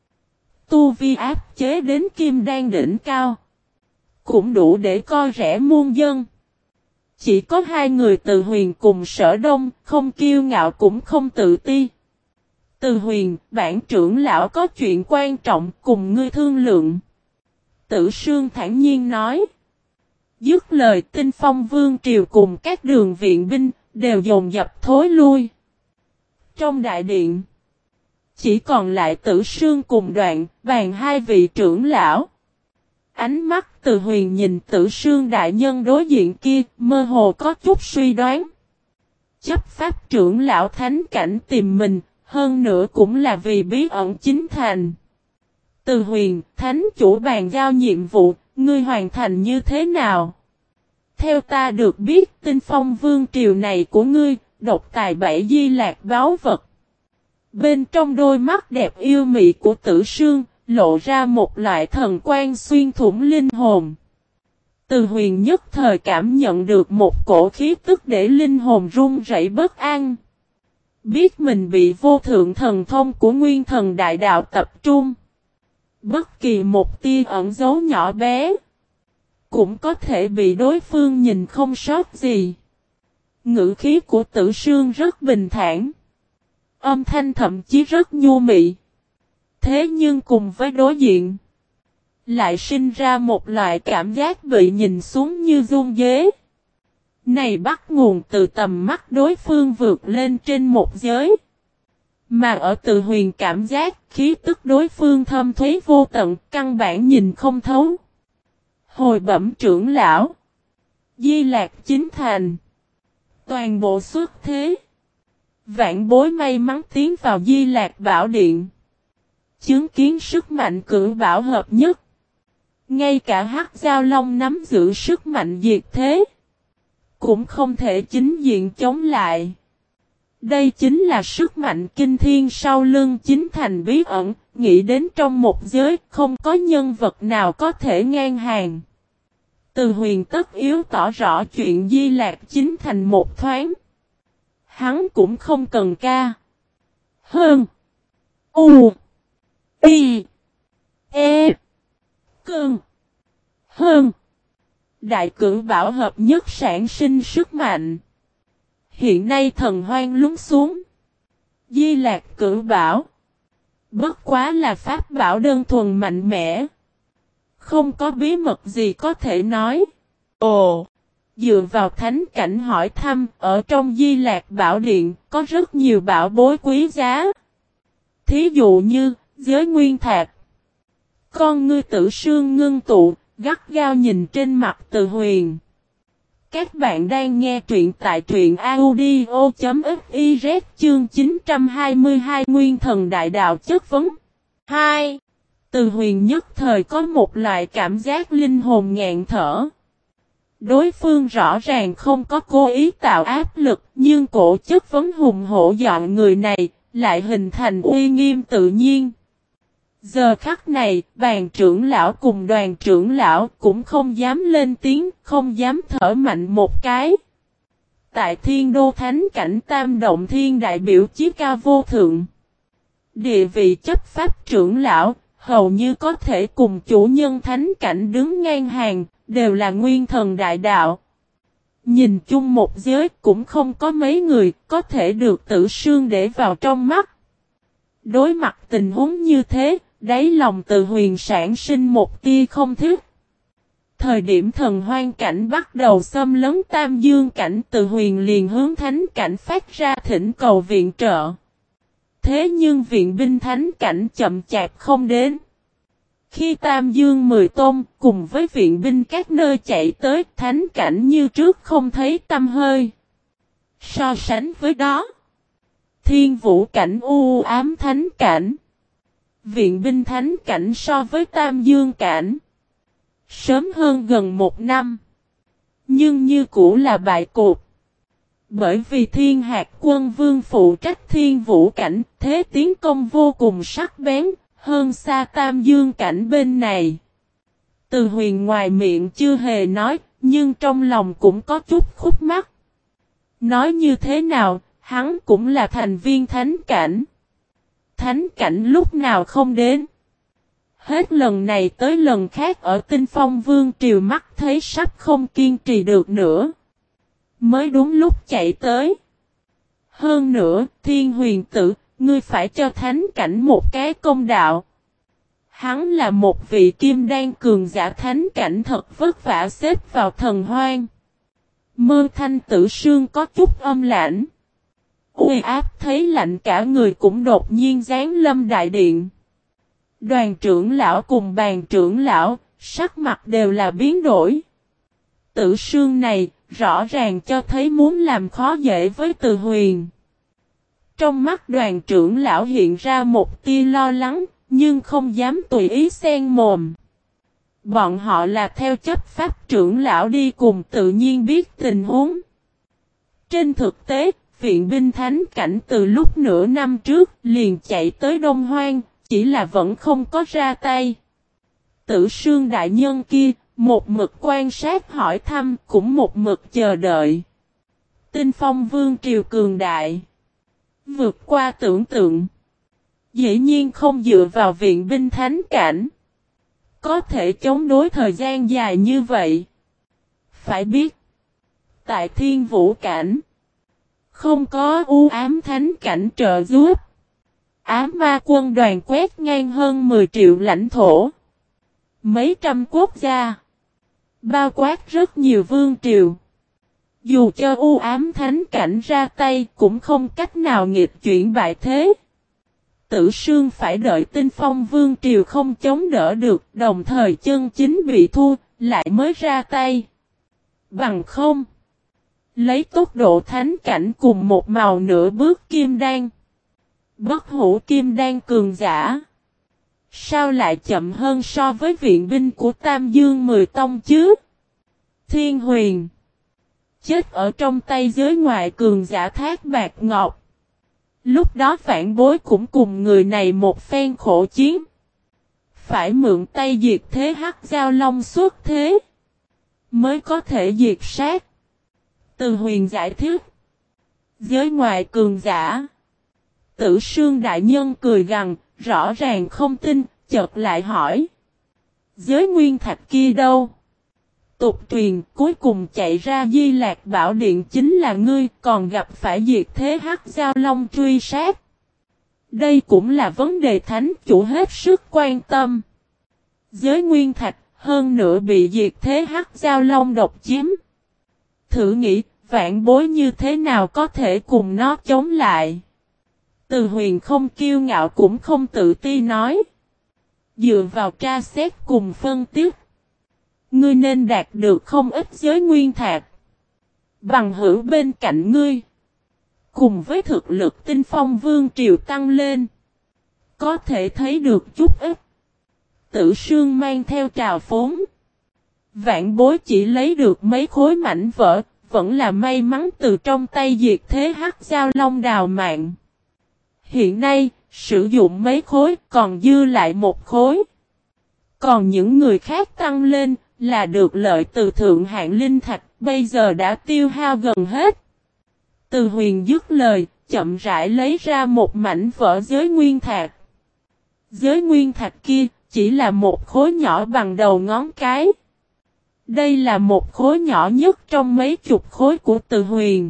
Speaker 1: tu vi áp chế đến kim đan đỉnh cao, cũng đủ để coi rẻ muôn dân. Chỉ có hai người Từ Huyền cùng Sở Đông, không kiêu ngạo cũng không tự ti. Từ Huyền, bản trưởng lão có chuyện quan trọng cùng ngươi thương lượng. Tử Sương thản nhiên nói. Dứt lời Tinh Phong Vương Triều cùng các đường viện binh, đều dồn dập thối lui. Trong đại điện, chỉ còn lại Tử Sương cùng Đoạn, bàn hai vị trưởng lão. Ánh mắt Từ Huyền nhìn Tử Sương đại nhân đối diện kia, mơ hồ có chút suy đoán. Chấp pháp trưởng lão thánh cảnh tìm mình, hơn nữa cũng là vì bí ẩn chính thành. Từ Huyền, thánh chủ bàn giao nhiệm vụ, ngươi hoàn thành như thế nào? Theo ta được biết, Tinh Phong Vương Triều này của ngươi, độc tài bảy di lạc báu vật. Bên trong đôi mắt đẹp yêu mị của Tử Sương, lộ ra một loại thần quan xuyên thủng linh hồn. Từ Huyền nhất thời cảm nhận được một cổ khí tức để linh hồn run rẩy bất an. Biết mình bị vô thượng thần thông của nguyên thần đại đạo tập trung. Bất kỳ một tia ẩn dấu nhỏ bé, cũng có thể bị đối phương nhìn không sót gì. Ngữ khí của Tử Sương rất bình thản. Âm thanh thậm chí rất nhu mị. Thế nhưng cùng với đối diện, lại sinh ra một loại cảm giác bị nhìn xuống như run dế. Này bắt nguồn từ tầm mắt đối phương vượt lên trên một giới. Mà ở Từ Huyền cảm giác khí tức đối phương thâm thúy vô tận, căn bản nhìn không thấu. Hồi bẩm trưởng lão, Di Lạc chính thành, toàn bộ xuất thế. Vạn bối may mắn tiến vào Di Lạc Bảo Điện, chứng kiến sức mạnh cửu bảo hợp nhất. Ngay cả Hắc Giao Long nắm giữ sức mạnh diệt thế, cũng không thể chính diện chống lại. Đây chính là sức mạnh kinh thiên sau lưng chính thành bí ẩn, nghĩ đến trong một giới không có nhân vật nào có thể ngang hàng. Từ Huyền tất yếu tỏ rõ chuyện Di Lạc chính thành một thoáng. Hắn cũng không cần ca. Hơn. U. Y. E. Cơn. Hơn. Đại cử bảo hợp nhất sản sinh sức mạnh. Hiện nay thần hoang lún xuống. Di Lạc cử bảo, bất quá là pháp bảo đơn thuần mạnh mẽ. Không có bí mật gì có thể nói. Ồ, dựa vào thánh cảnh hỏi thăm, ở trong Di Lạc Bảo Điện có rất nhiều bảo bối quý giá. Thí dụ như, giới nguyên thạch. Con ngươi Tử Sương ngưng tụ, gắt gao nhìn trên mặt Từ Huyền. Các bạn đang nghe truyện tại truyện audio chấm fiz chương chín trăm hai mươi hai Nguyên Thần Đại Đạo chất vấn. hai. Từ Huyền nhất thời có một loại cảm giác linh hồn ngạn thở. Đối phương rõ ràng không có cố ý tạo áp lực, nhưng cổ chất vấn hùng hổ dọn người này, lại hình thành uy nghiêm tự nhiên. Giờ khắc này, bàn trưởng lão cùng đoàn trưởng lão cũng không dám lên tiếng, không dám thở mạnh một cái. Tại Thiên Đô Thánh Cảnh Tam Động Thiên đại biểu chí cao vô thượng. Địa vị chấp pháp trưởng lão, hầu như có thể cùng chủ nhân Thánh Cảnh đứng ngang hàng, đều là nguyên thần đại đạo. Nhìn chung một giới cũng không có mấy người có thể được Tử Sương để vào trong mắt. Đối mặt tình huống như thế, đáy lòng Từ Huyền sản sinh một tia không thích. Thời điểm thần hoang cảnh bắt đầu xâm lấn Tam Dương cảnh, Từ Huyền liền hướng thánh cảnh phát ra thỉnh cầu viện trợ. Thế nhưng viện binh thánh cảnh chậm chạp không đến. Khi Tam Dương mười tôn cùng với viện binh các nơi chạy tới, thánh cảnh như trước không thấy tăm hơi. So sánh với đó, Thiên Vũ cảnh u ám thánh cảnh, viện binh thánh cảnh so với Tam Dương cảnh sớm hơn gần một năm. Nhưng như cũ là bại cuộc. Bởi vì Thiên Hạc Quân Vương phụ trách Thiên Vũ cảnh, thế tiến công vô cùng sắc bén, hơn xa Tam Dương cảnh bên này. Từ Huyền ngoài miệng chưa hề nói, nhưng trong lòng cũng có chút khúc mắc. Nói như thế nào, hắn cũng là thành viên thánh cảnh. Thánh cảnh lúc nào không đến. Hết lần này tới lần khác ở Tinh Phong Vương Triều mắt thấy sắp không kiên trì được nữa. Mới đúng lúc chạy tới. Hơn nữa, Thiên Huyền Tử, ngươi phải cho thánh cảnh một cái công đạo. Hắn là một vị kim đan cường giả thánh cảnh thật vất vả xếp vào thần hoang. Mơ Thanh Tử Sương có chút âm lãnh. Uy áp thấy lạnh cả người cũng đột nhiên giáng lâm đại điện. Đoàn trưởng lão cùng bàn trưởng lão, sắc mặt đều là biến đổi. Tử Sương này, rõ ràng cho thấy muốn làm khó dễ với Từ Huyền. Trong mắt đoàn trưởng lão hiện ra một tia lo lắng, nhưng không dám tùy ý xen mồm. Bọn họ là theo chấp pháp trưởng lão đi cùng tự nhiên biết tình huống. Trên thực tế, viện binh thánh cảnh từ lúc nửa năm trước liền chạy tới Đông Hoang, chỉ là vẫn không có ra tay. Tử Sương đại nhân kia, một mực quan sát hỏi thăm cũng một mực chờ đợi. Tinh Phong Vương Triều cường đại. Vượt qua tưởng tượng. Dĩ nhiên không dựa vào viện binh thánh cảnh. Có thể chống đối thời gian dài như vậy. Phải biết. Tại Thiên Vũ Cảnh. Không có u ám thánh cảnh trợ giúp. Ám ma quân đoàn quét ngang hơn mười triệu lãnh thổ. Mấy trăm quốc gia. Bao quát rất nhiều vương triều. Dù cho u ám thánh cảnh ra tay cũng không cách nào nghịch chuyển bại thế. Tử Sương phải đợi Tinh Phong Vương Triều không chống đỡ được, đồng thời chân chính bị thua, lại mới ra tay. Bằng không. Lấy tốc độ thánh cảnh cùng một màu nửa bước kim đan. Bất hủ kim đan cường giả. Sao lại chậm hơn so với viện binh của Tam Dương Mười Tông chứ? Thiên Huyền. Chết ở trong tay giới ngoại cường giả Thác Bạt Ngọc. Lúc đó phản bối cũng cùng người này một phen khổ chiến. Phải mượn tay diệt thế hắc giao long xuất thế. Mới có thể diệt sát. Từ Huyền giải thích. Giới ngoại cường giả. Tử Sương đại nhân cười gằn, rõ ràng không tin, chợt lại hỏi. Giới nguyên thạch kia đâu? Tục truyền cuối cùng chạy ra Di Lạc Bảo Điện chính là ngươi, còn gặp phải diệt thế hắc giao long truy sát. Đây cũng là vấn đề thánh chủ hết sức quan tâm. Giới nguyên thạch, hơn nữa bị diệt thế hắc giao long độc chiếm. Thử nghĩ, vạn bối như thế nào có thể cùng nó chống lại? Từ Huyền không kiêu ngạo cũng không tự ti nói. Dựa vào tra xét cùng phân tích. Ngươi nên đạt được không ít giới nguyên thạch. Bằng hữu bên cạnh ngươi. Cùng với thực lực Tinh Phong Vương Triều tăng lên. Có thể thấy được chút ít. Tử Sương mang theo trào phóng. Vạn bối chỉ lấy được mấy khối mảnh vỡ. Vẫn là may mắn từ trong tay diệt thế hắc giao long đào mạng. Hiện nay, sử dụng mấy khối còn dư lại một khối. Còn những người khác tăng lên là được lợi từ thượng hạng linh thạch, bây giờ đã tiêu hao gần hết. Từ Huyền dứt lời, chậm rãi lấy ra một mảnh vỡ giới nguyên thạch. Giới nguyên thạch kia chỉ là một khối nhỏ bằng đầu ngón cái. Đây là một khối nhỏ nhất trong mấy chục khối của Từ Huyền.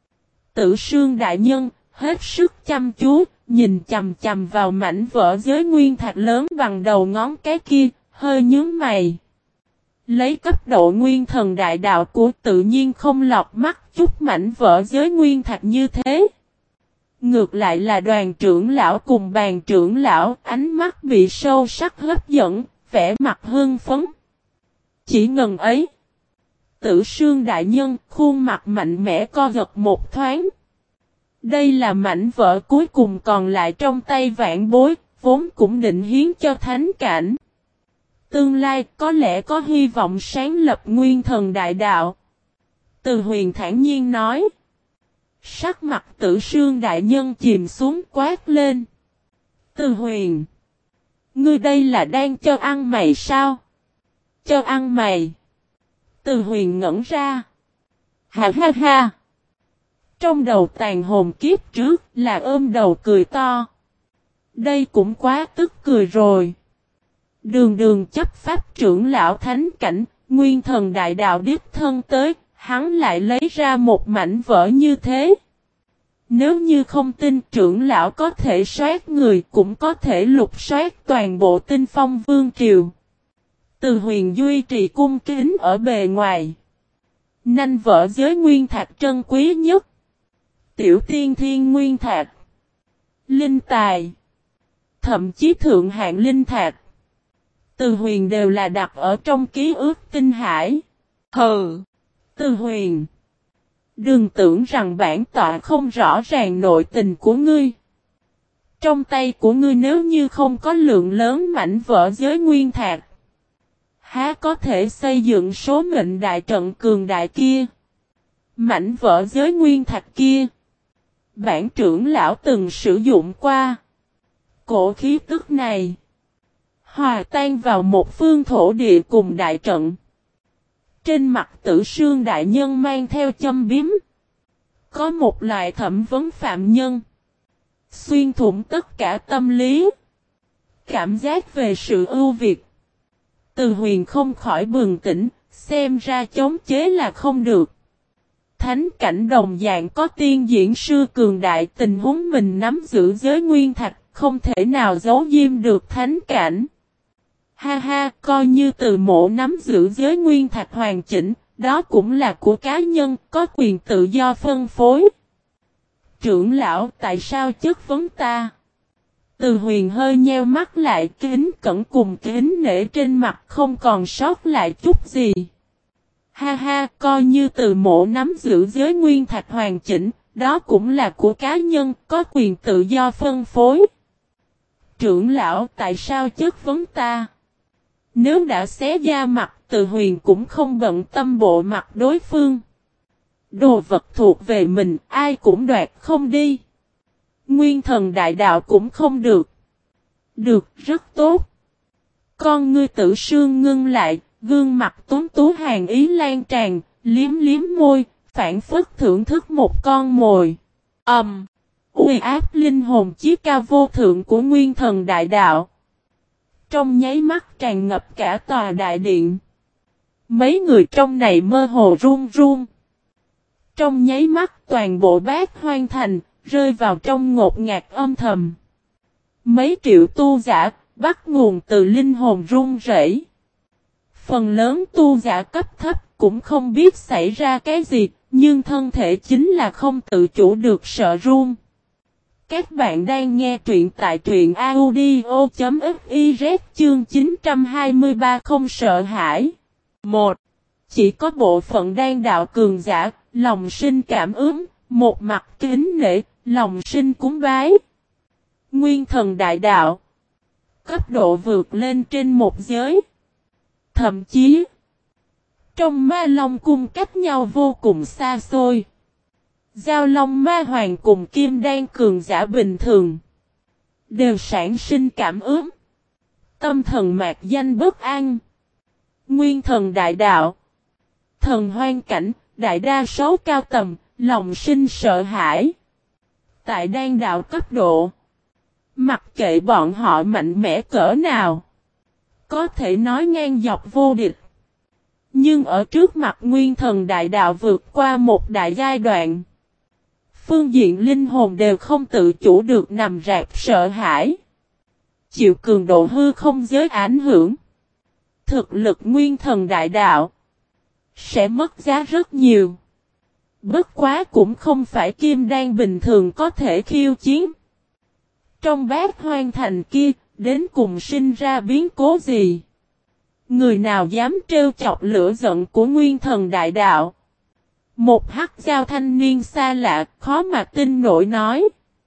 Speaker 1: Tử Sương đại nhân hết sức chăm chú, nhìn chằm chằm vào mảnh vỡ giới nguyên thạch lớn bằng đầu ngón cái kia, hơi nhướng mày. Lấy cấp độ nguyên thần đại đạo của tự nhiên không lọt mắt chút mảnh vỡ giới nguyên thạch như thế. Ngược lại là đoàn trưởng lão cùng bàn trưởng lão, ánh mắt bị sâu sắc hấp dẫn, vẻ mặt hưng phấn. Chỉ ngần ấy. Tử Sương đại nhân, khuôn mặt mạnh mẽ co giật một thoáng. Đây là mảnh vỡ cuối cùng còn lại trong tay vạn bối, vốn cũng định hiến cho thánh cảnh. Tương lai có lẽ có hy vọng sáng lập nguyên thần đại đạo. Từ Huyền thản nhiên nói. Sắc mặt Tử Sương đại nhân chìm xuống quát lên. Từ Huyền. Ngươi đây là đang cho ăn mày sao? Cho ăn mày. Từ Huyền ngẩn ra. Ha ha ha. Trong đầu tàn hồn kiếp trước là ôm đầu cười to. Đây cũng quá tức cười rồi. Đường đường chấp pháp trưởng lão thánh cảnh, nguyên thần đại đạo đích thân tới, hắn lại lấy ra một mảnh vỡ như thế. Nếu như không tin trưởng lão có thể soát người cũng có thể lục soát toàn bộ Tinh Phong Vương Triều. Từ Huyền duy trì cung kính ở bề ngoài. Nanh vỡ giới nguyên thạch trân quý nhất. Tiểu tiên thiên nguyên thạch. Linh tài. Thậm chí thượng hạng linh thạch. Từ Huyền đều là đặt ở trong ký ức tinh hải. Hừ. Từ Huyền. Đừng tưởng rằng bản tọa không rõ ràng nội tình của ngươi. Trong tay của ngươi nếu như không có lượng lớn mảnh vỡ giới nguyên thạch, há có thể xây dựng số mệnh đại trận cường đại kia. Mảnh vỡ giới nguyên thạch kia, bản trưởng lão từng sử dụng qua. Cổ khí tức này hòa tan vào một phương thổ địa cùng đại trận. Trên mặt Tử Sương đại nhân mang theo châm biếm. Có một loại thẩm vấn phạm nhân. Xuyên thủng tất cả tâm lý. Cảm giác về sự ưu việt. Từ Huyền không khỏi bừng tỉnh, xem ra chống chế là không được. Thánh cảnh đồng dạng có tiên diễn sư cường đại, tình huống mình nắm giữ giới nguyên thạch, không thể nào giấu diêm được thánh cảnh. Ha ha, coi như Từ Mộ nắm giữ giới nguyên thạch hoàn chỉnh, đó cũng là của cá nhân, có quyền tự do phân phối. Trưởng lão, tại sao chất vấn ta? Từ Huyền hơi nheo mắt lại, kính cẩn cùng kính nể trên mặt không còn sót lại chút gì. Ha ha, coi như Từ Mộ nắm giữ giới nguyên thạch hoàn chỉnh, đó cũng là của cá nhân, có quyền tự do phân phối. Trưởng lão, tại sao chất vấn ta? Nếu đã xé da mặt, Từ Huyền cũng không bận tâm bộ mặt đối phương. Đồ vật thuộc về mình, ai cũng đoạt không đi. Nguyên thần đại đạo cũng không được. Được, rất tốt. Con ngươi Tử Sương ngưng lại, gương mặt tuấn tú hàn ý lan tràn, liếm liếm môi, phản phất thưởng thức một con mồi. Ầm, um, uy áp linh hồn chí cao vô thượng của nguyên thần đại đạo. Trong nháy mắt tràn ngập cả tòa đại điện. Mấy người trong này mơ hồ run run. Trong nháy mắt toàn bộ Bát Hoang Thành, rơi vào trong ngột ngạt âm thầm. Mấy triệu tu giả, bắt nguồn từ linh hồn run rẩy. Phần lớn tu giả cấp thấp cũng không biết xảy ra cái gì, nhưng thân thể chính là không tự chủ được sợ run. Các bạn đang nghe truyện tại truyện audio chấm fiz chương chín trăm hai mươi ba không sợ hãi. một. Chỉ có bộ phận đan đạo cường giả, lòng sinh cảm ứng, một mặt kính nể, lòng sinh cúng bái. Nguyên thần đại đạo. Cấp độ vượt lên trên một giới. Thậm chí, trong Ma Long cung cách nhau vô cùng xa xôi. Giao Long Ma Hoàng cùng Kim Đan cường giả bình thường đều sản sinh cảm ứng. Tâm thần mạc danh bất an. Nguyên thần đại đạo. Thần hoang cảnh, đại đa số cao tầm, lòng sinh sợ hãi. Tại đan đạo cấp độ, mặc kệ bọn họ mạnh mẽ cỡ nào, có thể nói ngang dọc vô địch. Nhưng ở trước mặt nguyên thần đại đạo vượt qua một đại giai đoạn, phương diện linh hồn đều không tự chủ được nằm rạp sợ hãi. Chịu cường độ hư không giới ảnh hưởng. Thực lực nguyên thần đại đạo sẽ mất giá rất nhiều. Bất quá cũng không phải kim đan bình thường có thể khiêu chiến. Trong Bát Hoang Thành kia, đến cùng sinh ra biến cố gì? Người nào dám trêu chọc lửa giận của nguyên thần đại đạo? Một hắc giao thanh niên xa lạ, khó mà tin nổi nói.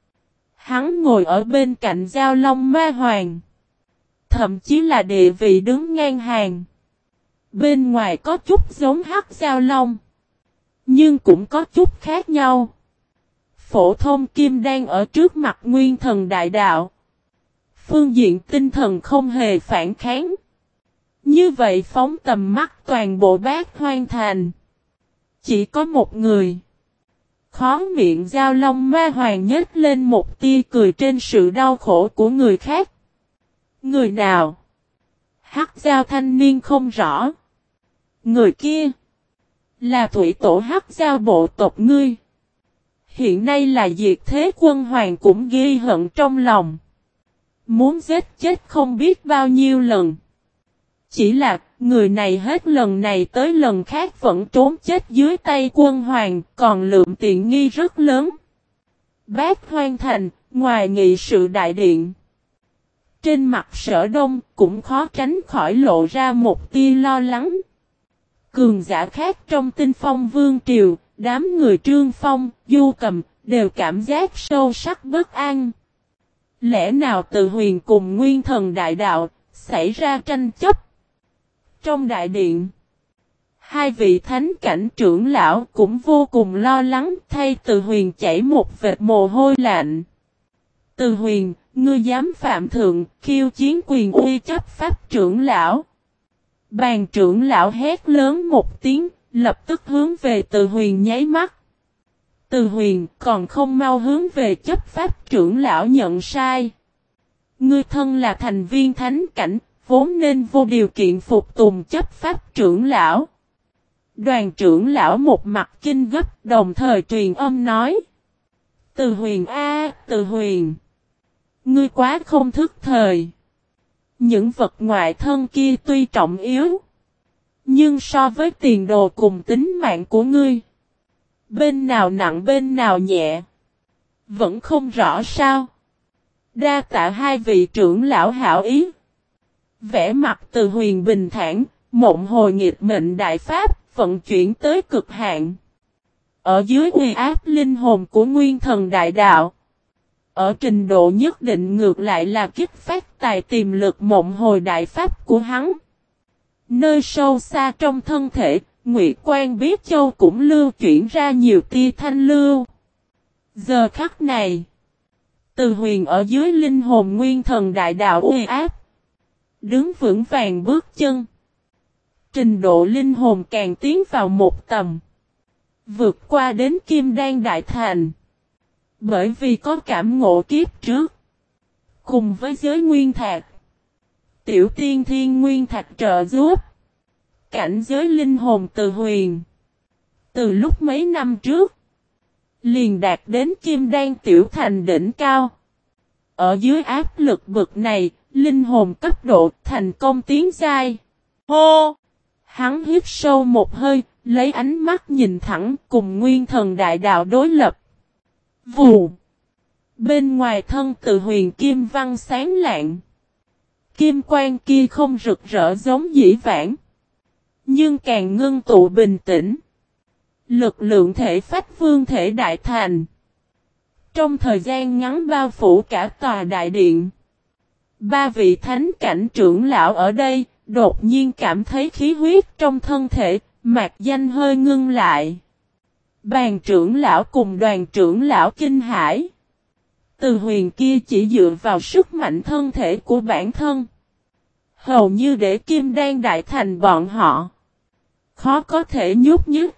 Speaker 1: Hắn ngồi ở bên cạnh Giao Long Ma Hoàng. Thậm chí là địa vị đứng ngang hàng. Bên ngoài có chút giống hắc Giao Long, nhưng cũng có chút khác nhau. Phổ thông kim đan ở trước mặt nguyên thần đại đạo, phương diện tinh thần không hề phản kháng. Như vậy phóng tầm mắt toàn bộ Bát Hoang Thành. Chỉ có một người. Khó miệng Giao Long Ma Hoàng nhếch lên một tia cười trên sự đau khổ của người khác. Người nào? Hắc Giao thanh niên không rõ. Người kia là thủy tổ Hắc Giao bộ tộc ngươi. Hiện nay là Diệt Thế Quân Hoàng cũng ghi hận trong lòng. Muốn giết chết không biết bao nhiêu lần. Chỉ là người này hết lần này tới lần khác vẫn trốn chết dưới tay Quân Hoàng, còn lượm tiện nghi rất lớn. Bát Hoang Thành, ngoài nghị sự đại điện. Trên mặt Sở Đông cũng khó tránh khỏi lộ ra một tia lo lắng. Cường giả khác trong Tinh Phong Vương Triều, đám người Trương Phong, Du Cầm, đều cảm giác sâu sắc bất an. Lẽ nào Từ Huyền cùng Nguyên Thần Đại Đạo, xảy ra tranh chấp? Trong đại điện, hai vị thánh cảnh trưởng lão cũng vô cùng lo lắng thay Từ Huyền chảy một vệt mồ hôi lạnh. Từ Huyền, ngươi dám phạm thượng, khiêu chiến quyền uy chấp pháp trưởng lão. Bàn trưởng lão hét lớn một tiếng, lập tức hướng về Từ Huyền nháy mắt. Từ Huyền còn không mau hướng về chấp pháp trưởng lão nhận sai. Ngươi thân là thành viên thánh cảnh, vốn nên vô điều kiện phục tùng chấp pháp trưởng lão. Đoàn trưởng lão một mặt kinh gấp đồng thời truyền âm nói. Từ Huyền a, Từ Huyền. Ngươi quá không thức thời. Những vật ngoại thân kia tuy trọng yếu. Nhưng so với tiền đồ cùng tính mạng của ngươi. Bên nào nặng bên nào nhẹ. Vẫn không rõ sao. Đa tạ hai vị trưởng lão hảo ý. Vẽ mặt Từ Huyền bình thản, mộng hồi nghịch mệnh đại pháp, vận chuyển tới cực hạn. Ở dưới uy áp linh hồn của Nguyên Thần Đại Đạo. Ở trình độ nhất định ngược lại là kích phát tài tiềm lực mộng hồi đại pháp của hắn. Nơi sâu xa trong thân thể, Nguyệt Quan Bí Châu cũng lưu chuyển ra nhiều tia thanh lưu. Giờ khắc này, Từ Huyền ở dưới linh hồn Nguyên Thần Đại Đạo uy áp. Đứng vững vàng bước chân. Trình độ linh hồn càng tiến vào một tầm. Vượt qua đến Kim Đan Đại Thành. Bởi vì có cảm ngộ kiếp trước. Cùng với giới nguyên thạch. Tiểu tiên thiên nguyên thạch trợ giúp. Cảnh giới linh hồn Từ Huyền. Từ lúc mấy năm trước. Liền đạt đến Kim Đan tiểu thành đỉnh cao. Ở dưới áp lực bực này. Linh hồn cấp độ thành công tiến giai. Hô! Hắn hít sâu một hơi. Lấy ánh mắt nhìn thẳng cùng Nguyên Thần Đại Đạo đối lập. Vù! Bên ngoài thân Từ Huyền kim văn sáng lạng. Kim quang kia không rực rỡ giống dĩ vãng. Nhưng càng ngưng tụ bình tĩnh. Lực lượng thể phách vương thể đại thành. Trong thời gian ngắn bao phủ cả tòa đại điện. Ba vị thánh cảnh trưởng lão ở đây, đột nhiên cảm thấy khí huyết trong thân thể, mạc danh hơi ngưng lại. Bàn trưởng lão cùng đoàn trưởng lão kinh hãi. Từ Huyền kia chỉ dựa vào sức mạnh thân thể của bản thân. Hầu như để Kim Đan Đại Thành bọn họ. Khó có thể nhúc nhích.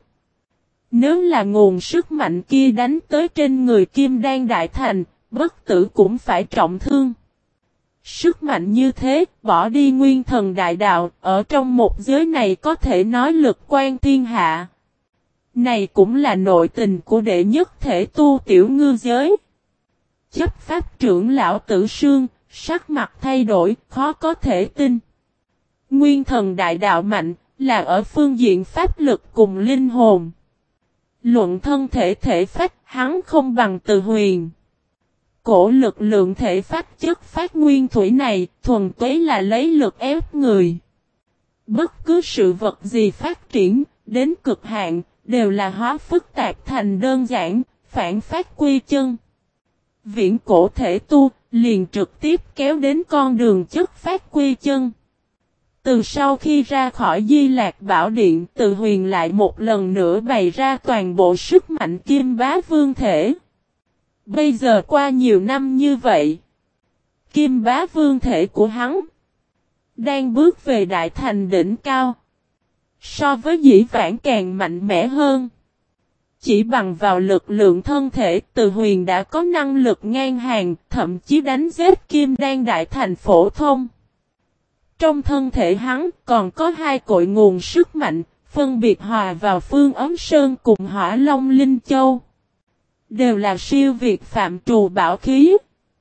Speaker 1: Nếu là nguồn sức mạnh kia đánh tới trên người Kim Đan Đại Thành, bất tử cũng phải trọng thương. Sức mạnh như thế, bỏ đi Nguyên Thần Đại Đạo, ở trong một giới này có thể nói lực quan thiên hạ. Này cũng là nội tình của đệ nhất thể tu tiểu ngư giới. Chấp pháp trưởng lão Tử Sương, sắc mặt thay đổi, khó có thể tin. Nguyên Thần Đại Đạo mạnh, là ở phương diện pháp lực cùng linh hồn. Luận thân thể thể phách, hắn không bằng Từ Huyền. Cổ lực lượng thể phách chất phát nguyên thủy này, thuần túy là lấy lực ép người. Bất cứ sự vật gì phát triển, đến cực hạn, đều là hóa phức tạp thành đơn giản, phản phát quy chân. Viễn cổ thể tu, liền trực tiếp kéo đến con đường chất phát quy chân. Từ sau khi ra khỏi Di Lạc Bảo Điện, Từ Huyền lại một lần nữa bày ra toàn bộ sức mạnh Kim Bá Vương thể. Bây giờ qua nhiều năm như vậy, Kim Bá Vương thể của hắn đang bước về đại thành đỉnh cao. So với dĩ vãng càng mạnh mẽ hơn. Chỉ bằng vào lực lượng thân thể, Từ Huyền đã có năng lực ngang hàng, thậm chí đánh giết Kim Đan đại thành phổ thông. Trong thân thể hắn còn có hai cội nguồn sức mạnh, phân biệt hòa vào Phương Ấm Sơn cùng Hỏa Long Linh Châu. Đều là siêu việt phạm trù bảo khí.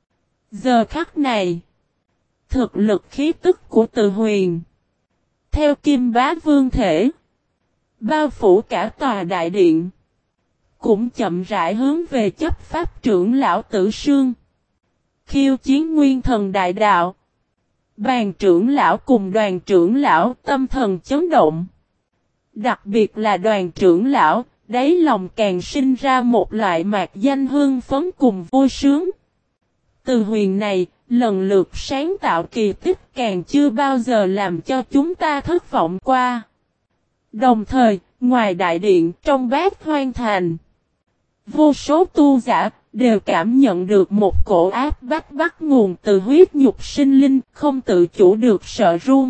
Speaker 1: Giờ khắc này, thực lực khí tức của Từ Huyền theo Kim Bá Vương thể bao phủ cả tòa đại điện, cũng chậm rãi hướng về chấp pháp trưởng lão Tử Sương. Khiêu chiến Nguyên Thần Đại Đạo. Bàn trưởng lão cùng đoàn trưởng lão tâm thần chấn động. Đặc biệt là đoàn trưởng lão, đáy lòng càng sinh ra một loại mạc danh hương phấn cùng vui sướng. Từ Huyền này, lần lượt sáng tạo kỳ tích càng chưa bao giờ làm cho chúng ta thất vọng qua. Đồng thời, ngoài đại điện trong Bát Hoang Thành, vô số tu giả đều cảm nhận được một cổ áp bách bắt nguồn từ huyết nhục sinh linh, không tự chủ được sợ run.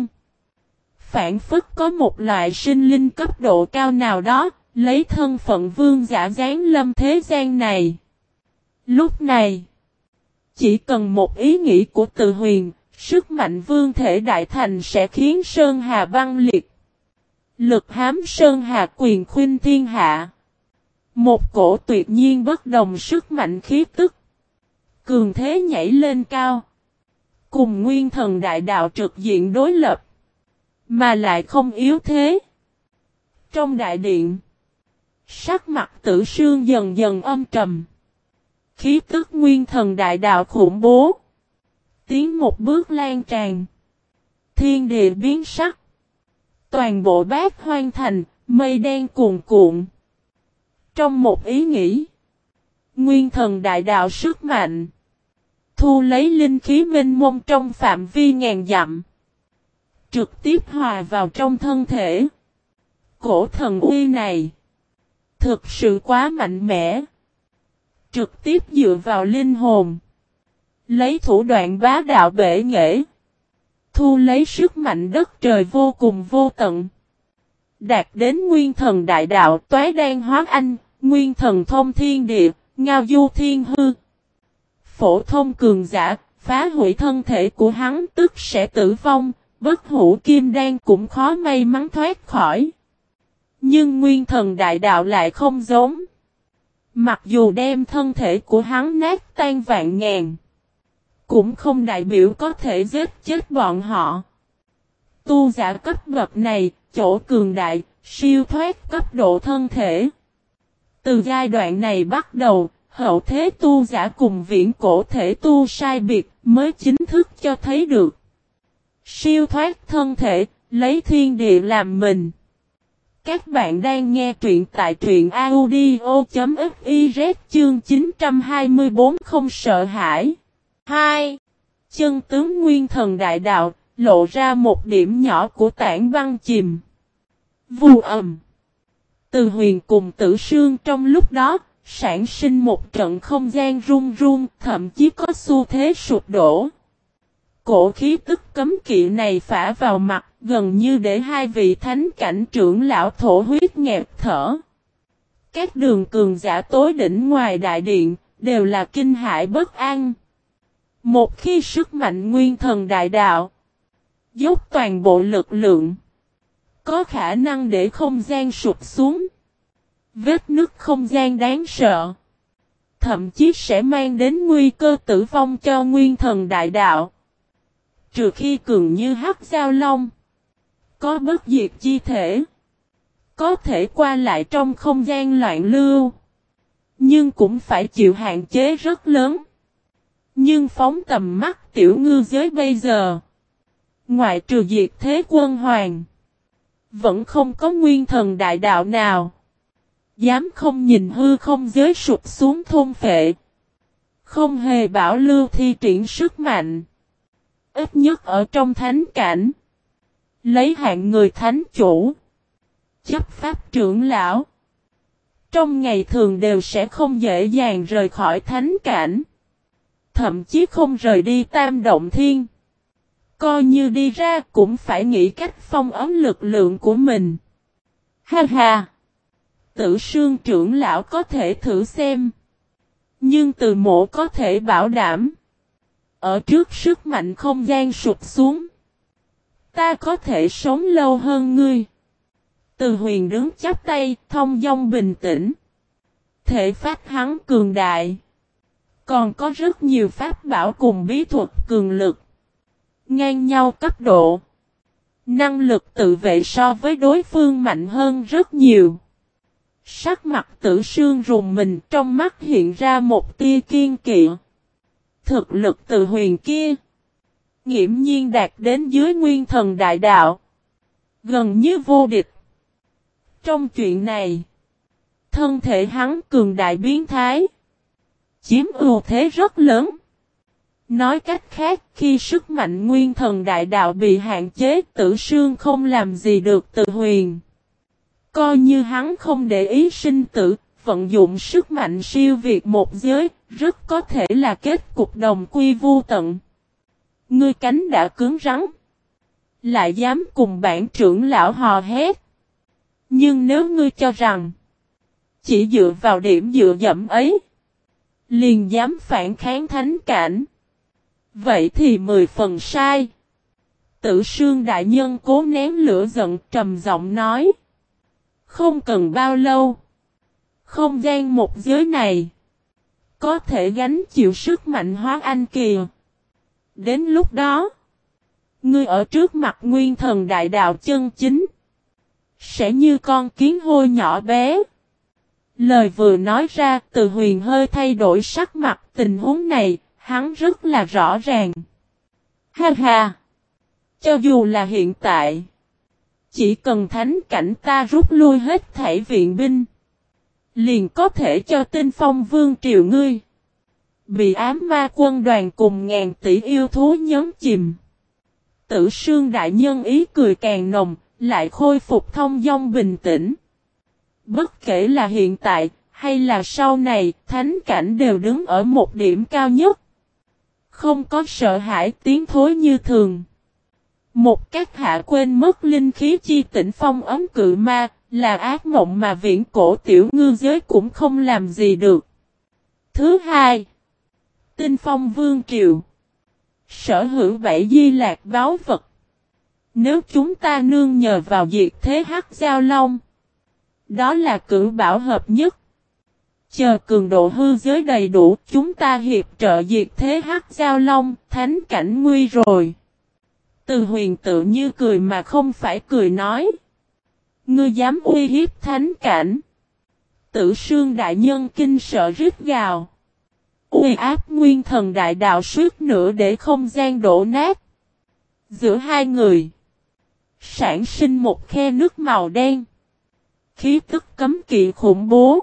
Speaker 1: Phản phất có một loại sinh linh cấp độ cao nào đó, lấy thân phận vương giả giáng lâm thế gian này. Lúc này, chỉ cần một ý nghĩ của Từ Huyền, sức mạnh vương thể đại thành sẽ khiến Sơn Hà băng liệt. Lực hám Sơn Hà quyền khuynh thiên hạ. Một cổ tuyệt nhiên bất đồng sức mạnh khí tức. Cường thế nhảy lên cao. Cùng Nguyên Thần Đại Đạo trực diện đối lập. Mà lại không yếu thế. Trong đại điện, sắc mặt Tử Sương dần dần âm trầm. Khí tức Nguyên Thần Đại Đạo khủng bố. Tiến một bước lan tràn. Thiên địa biến sắc. Toàn bộ Bát Hoang Thành, mây đen cuồn cuộn. Trong một ý nghĩ, Nguyên Thần Đại Đạo sức mạnh, thu lấy linh khí mênh mông trong phạm vi ngàn dặm, trực tiếp hòa vào trong thân thể. Cổ thần uy này, thực sự quá mạnh mẽ. Trực tiếp dựa vào linh hồn, lấy thủ đoạn bá đạo bể nghệ, thu lấy sức mạnh đất trời vô cùng vô tận. Đạt đến Nguyên Thần Đại Đạo toái đan hóa anh, Nguyên Thần thông thiên địa, ngao du thiên hư. Phổ thông cường giả, phá hủy thân thể của hắn tức sẽ tử vong, bất hủ kim đan cũng khó may mắn thoát khỏi. Nhưng Nguyên Thần Đại Đạo lại không giống. Mặc dù đem thân thể của hắn nát tan vạn ngàn, cũng không đại biểu có thể giết chết bọn họ. Tu giả cấp bậc này, chỗ cường đại, siêu thoát cấp độ thân thể. Từ giai đoạn này bắt đầu, hậu thế tu giả cùng viễn cổ thể tu sai biệt mới chính thức cho thấy được. Siêu thoát thân thể, lấy thiên địa làm mình. Các bạn đang nghe truyện tại truyện audio chấm fiz chương chín trăm hai mươi bốn không sợ hãi. hai. Chân tướng Nguyên Thần Đại Đạo, lộ ra một điểm nhỏ của tảng băng chìm. Vù ầm. Từ Huyền cùng Tử Sương trong lúc đó, sản sinh một trận không gian rung rung, thậm chí có xu thế sụp đổ. Cổ khí tức cấm kỵ này phả vào mặt, gần như để hai vị thánh cảnh trưởng lão thổ huyết nghẹt thở. Các đường cường giả tối đỉnh ngoài đại điện, đều là kinh hãi bất an. Một khi sức mạnh Nguyên Thần Đại Đạo dốc toàn bộ lực lượng, có khả năng để không gian sụp xuống. Vết nứt không gian đáng sợ. Thậm chí sẽ mang đến nguy cơ tử vong cho Nguyên Thần Đại Đạo. Trừ khi cường như hắc giao long, có bất diệt chi thể, có thể qua lại trong không gian loạn lưu, nhưng cũng phải chịu hạn chế rất lớn. Nhưng phóng tầm mắt tiểu ngư giới bây giờ, ngoại trừ diệt thế quân hoàng, vẫn không có Nguyên Thần Đại Đạo nào dám không nhìn hư không giới sụp xuống thôn phệ. Không hề bảo lưu thi triển sức mạnh. Ít nhất ở trong thánh cảnh. Lấy hạng người thánh chủ, chấp pháp trưởng lão, trong ngày thường đều sẽ không dễ dàng rời khỏi thánh cảnh. thậm chí không rời đi Tam Động Thiên. Coi như đi ra cũng phải nghĩ cách phong ấn lực lượng của mình. Ha ha! Tử Sương trưởng lão có thể thử xem. Nhưng Từ Mộ có thể bảo đảm. Ở trước sức mạnh không gian sụp xuống. Ta có thể sống lâu hơn ngươi. Từ Huyền đứng chắp tay, thông dong bình tĩnh. Thể phách hắn cường đại. Còn có rất nhiều pháp bảo cùng bí thuật cường lực. Ngang nhau cấp độ. Năng lực tự vệ so với đối phương mạnh hơn rất nhiều. Sắc mặt Tử Sương rùng mình, trong mắt hiện ra một tia kiên kỵ. Thực lực Từ Huyền kia nghiễm nhiên đạt đến dưới Nguyên Thần Đại Đạo. Gần như vô địch. Trong chuyện này, thân thể hắn cường đại biến thái. Chiếm ưu thế rất lớn. Nói cách khác, khi sức mạnh Nguyên Thần Đại Đạo bị hạn chế, Tử Sương không làm gì được Từ Huyền. Coi như hắn không để ý sinh tử, vận dụng sức mạnh siêu việt một giới, rất có thể là kết cục đồng quy vu tận. Ngươi cánh đã cứng rắn, lại dám cùng bản trưởng lão hò hét. Nhưng nếu ngươi cho rằng, chỉ dựa vào điểm dựa dẫm ấy, liền dám phản kháng thánh cảnh, vậy thì mười phần sai. Tử Sương đại nhân cố nén lửa giận, trầm giọng nói. Không cần bao lâu, không gian một giới này có thể gánh chịu sức mạnh hóa anh kỳ. Đến lúc đó, ngươi ở trước mặt Nguyên Thần Đại Đạo chân chính, sẽ như con kiến hôi nhỏ bé. Lời vừa nói ra, Từ Huyền hơi thay đổi sắc mặt, tình huống này, hắn rất là rõ ràng. Ha ha! Cho dù là hiện tại, chỉ cần thánh cảnh ta rút lui hết thảy viện binh, liền có thể cho Tinh Phong Vương triều ngươi bị ám ma quân đoàn cùng ngàn tỷ yêu thú nhấn chìm. Tử Sương đại nhân ý cười càng nồng, lại khôi phục thông dong bình tĩnh. Bất kể là hiện tại, hay là sau này, thánh cảnh đều đứng ở một điểm cao nhất. Không có sợ hãi tiến thối như thường. Một các hạ quên mất linh khí chi tỉnh phong ấm cự ma, là ác mộng mà viễn cổ tiểu ngư giới cũng không làm gì được. Thứ hai, Tinh Phong Vương triều sở hữu bảy di lạc báu vật. Nếu chúng ta nương nhờ vào diệt thế hắc giao long, đó là cử bảo hợp nhất. Chờ cường độ hư giới đầy đủ, chúng ta hiệp trợ diệt thế hắc giao long, thánh cảnh nguy rồi. Từ Huyền tự như cười mà không phải cười nói. Ngươi dám uy hiếp thánh cảnh. Tử Sương đại nhân kinh sợ rít gào. Uy áp Nguyên Thần Đại Đạo suýt nữa để không gian đổ nát. Giữa hai người sản sinh một khe nước màu đen. Khí tức cấm kỵ khủng bố.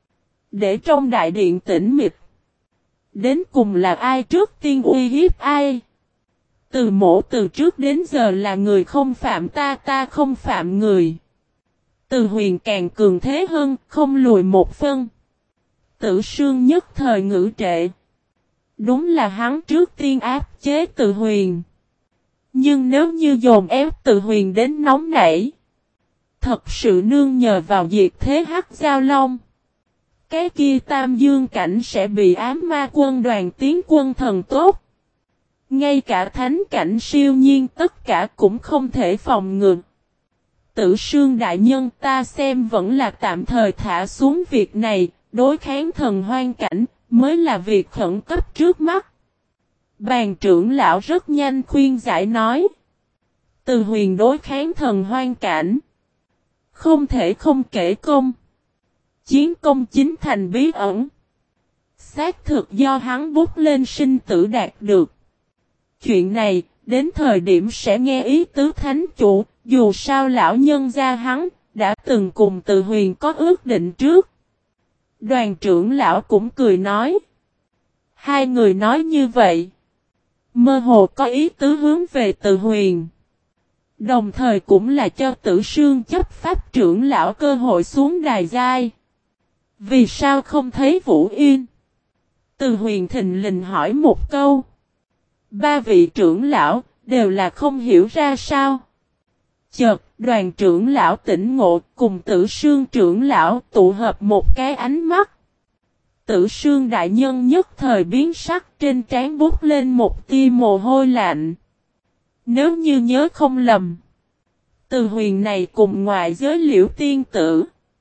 Speaker 1: Để trong đại điện tĩnh mịch. Đến cùng là ai trước tiên uy hiếp ai? Từ Mộ từ trước đến giờ là người không phạm ta, ta không phạm người. Từ Huyền càng cường thế hơn, không lùi một phân. Tử Sương nhất thời ngữ trệ. Đúng là hắn trước tiên áp chế Từ Huyền. Nhưng nếu như dồn ép Từ Huyền đến nóng nảy, thật sự nương nhờ vào diệt thế hắc giao long, cái kia Tam Dương cảnh sẽ bị ám ma quân đoàn tiến quân thần tốt. Ngay cả thánh cảnh siêu nhiên tất cả cũng không thể phòng ngừa. Tử Sương đại nhân, ta xem vẫn là tạm thời thả xuống việc này, đối kháng thần hoang cảnh mới là việc khẩn cấp trước mắt. Bàn trưởng lão rất nhanh khuyên giải nói. Từ Huyền đối kháng thần hoang cảnh, không thể không kể công. Chiến công chính thành bí ẩn. Xác thực do hắn bút lên sinh tử đạt được. Chuyện này, đến thời điểm sẽ nghe ý tứ thánh chủ, dù sao lão nhân gia hắn, đã từng cùng Từ Huyền có ước định trước. Đoàn trưởng lão cũng cười nói. Hai người nói như vậy, mơ hồ có ý tứ hướng về Từ Huyền. Đồng thời cũng là cho Tử Sương chấp pháp trưởng lão cơ hội xuống đài giai. Vì sao không thấy Vũ Yên? Từ Huyền thình lình hỏi một câu. Ba vị trưởng lão đều là không hiểu ra sao. Chợt, đoàn trưởng lão tỉnh ngộ cùng Tử Sương trưởng lão tụ hợp một cái ánh mắt. Tử Sương đại nhân nhất thời biến sắc, trên trán bút lên một tia mồ hôi lạnh. Nếu như nhớ không lầm, Từ Huyền này cùng ngoại giới Liễu tiên tử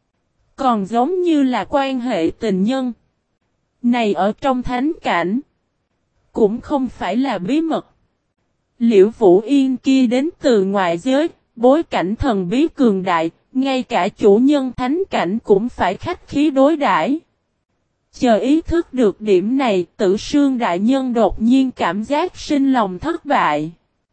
Speaker 1: còn giống như là quan hệ tình nhân. Này ở trong thánh cảnh cũng không phải là bí mật. Liễu Vũ Yên kia đến từ ngoại giới, bối cảnh thần bí cường đại, ngay cả chủ nhân thánh cảnh cũng phải khách khí đối đãi. Chờ ý thức được điểm này, Tử Sương đại nhân đột nhiên cảm giác sinh lòng thất bại.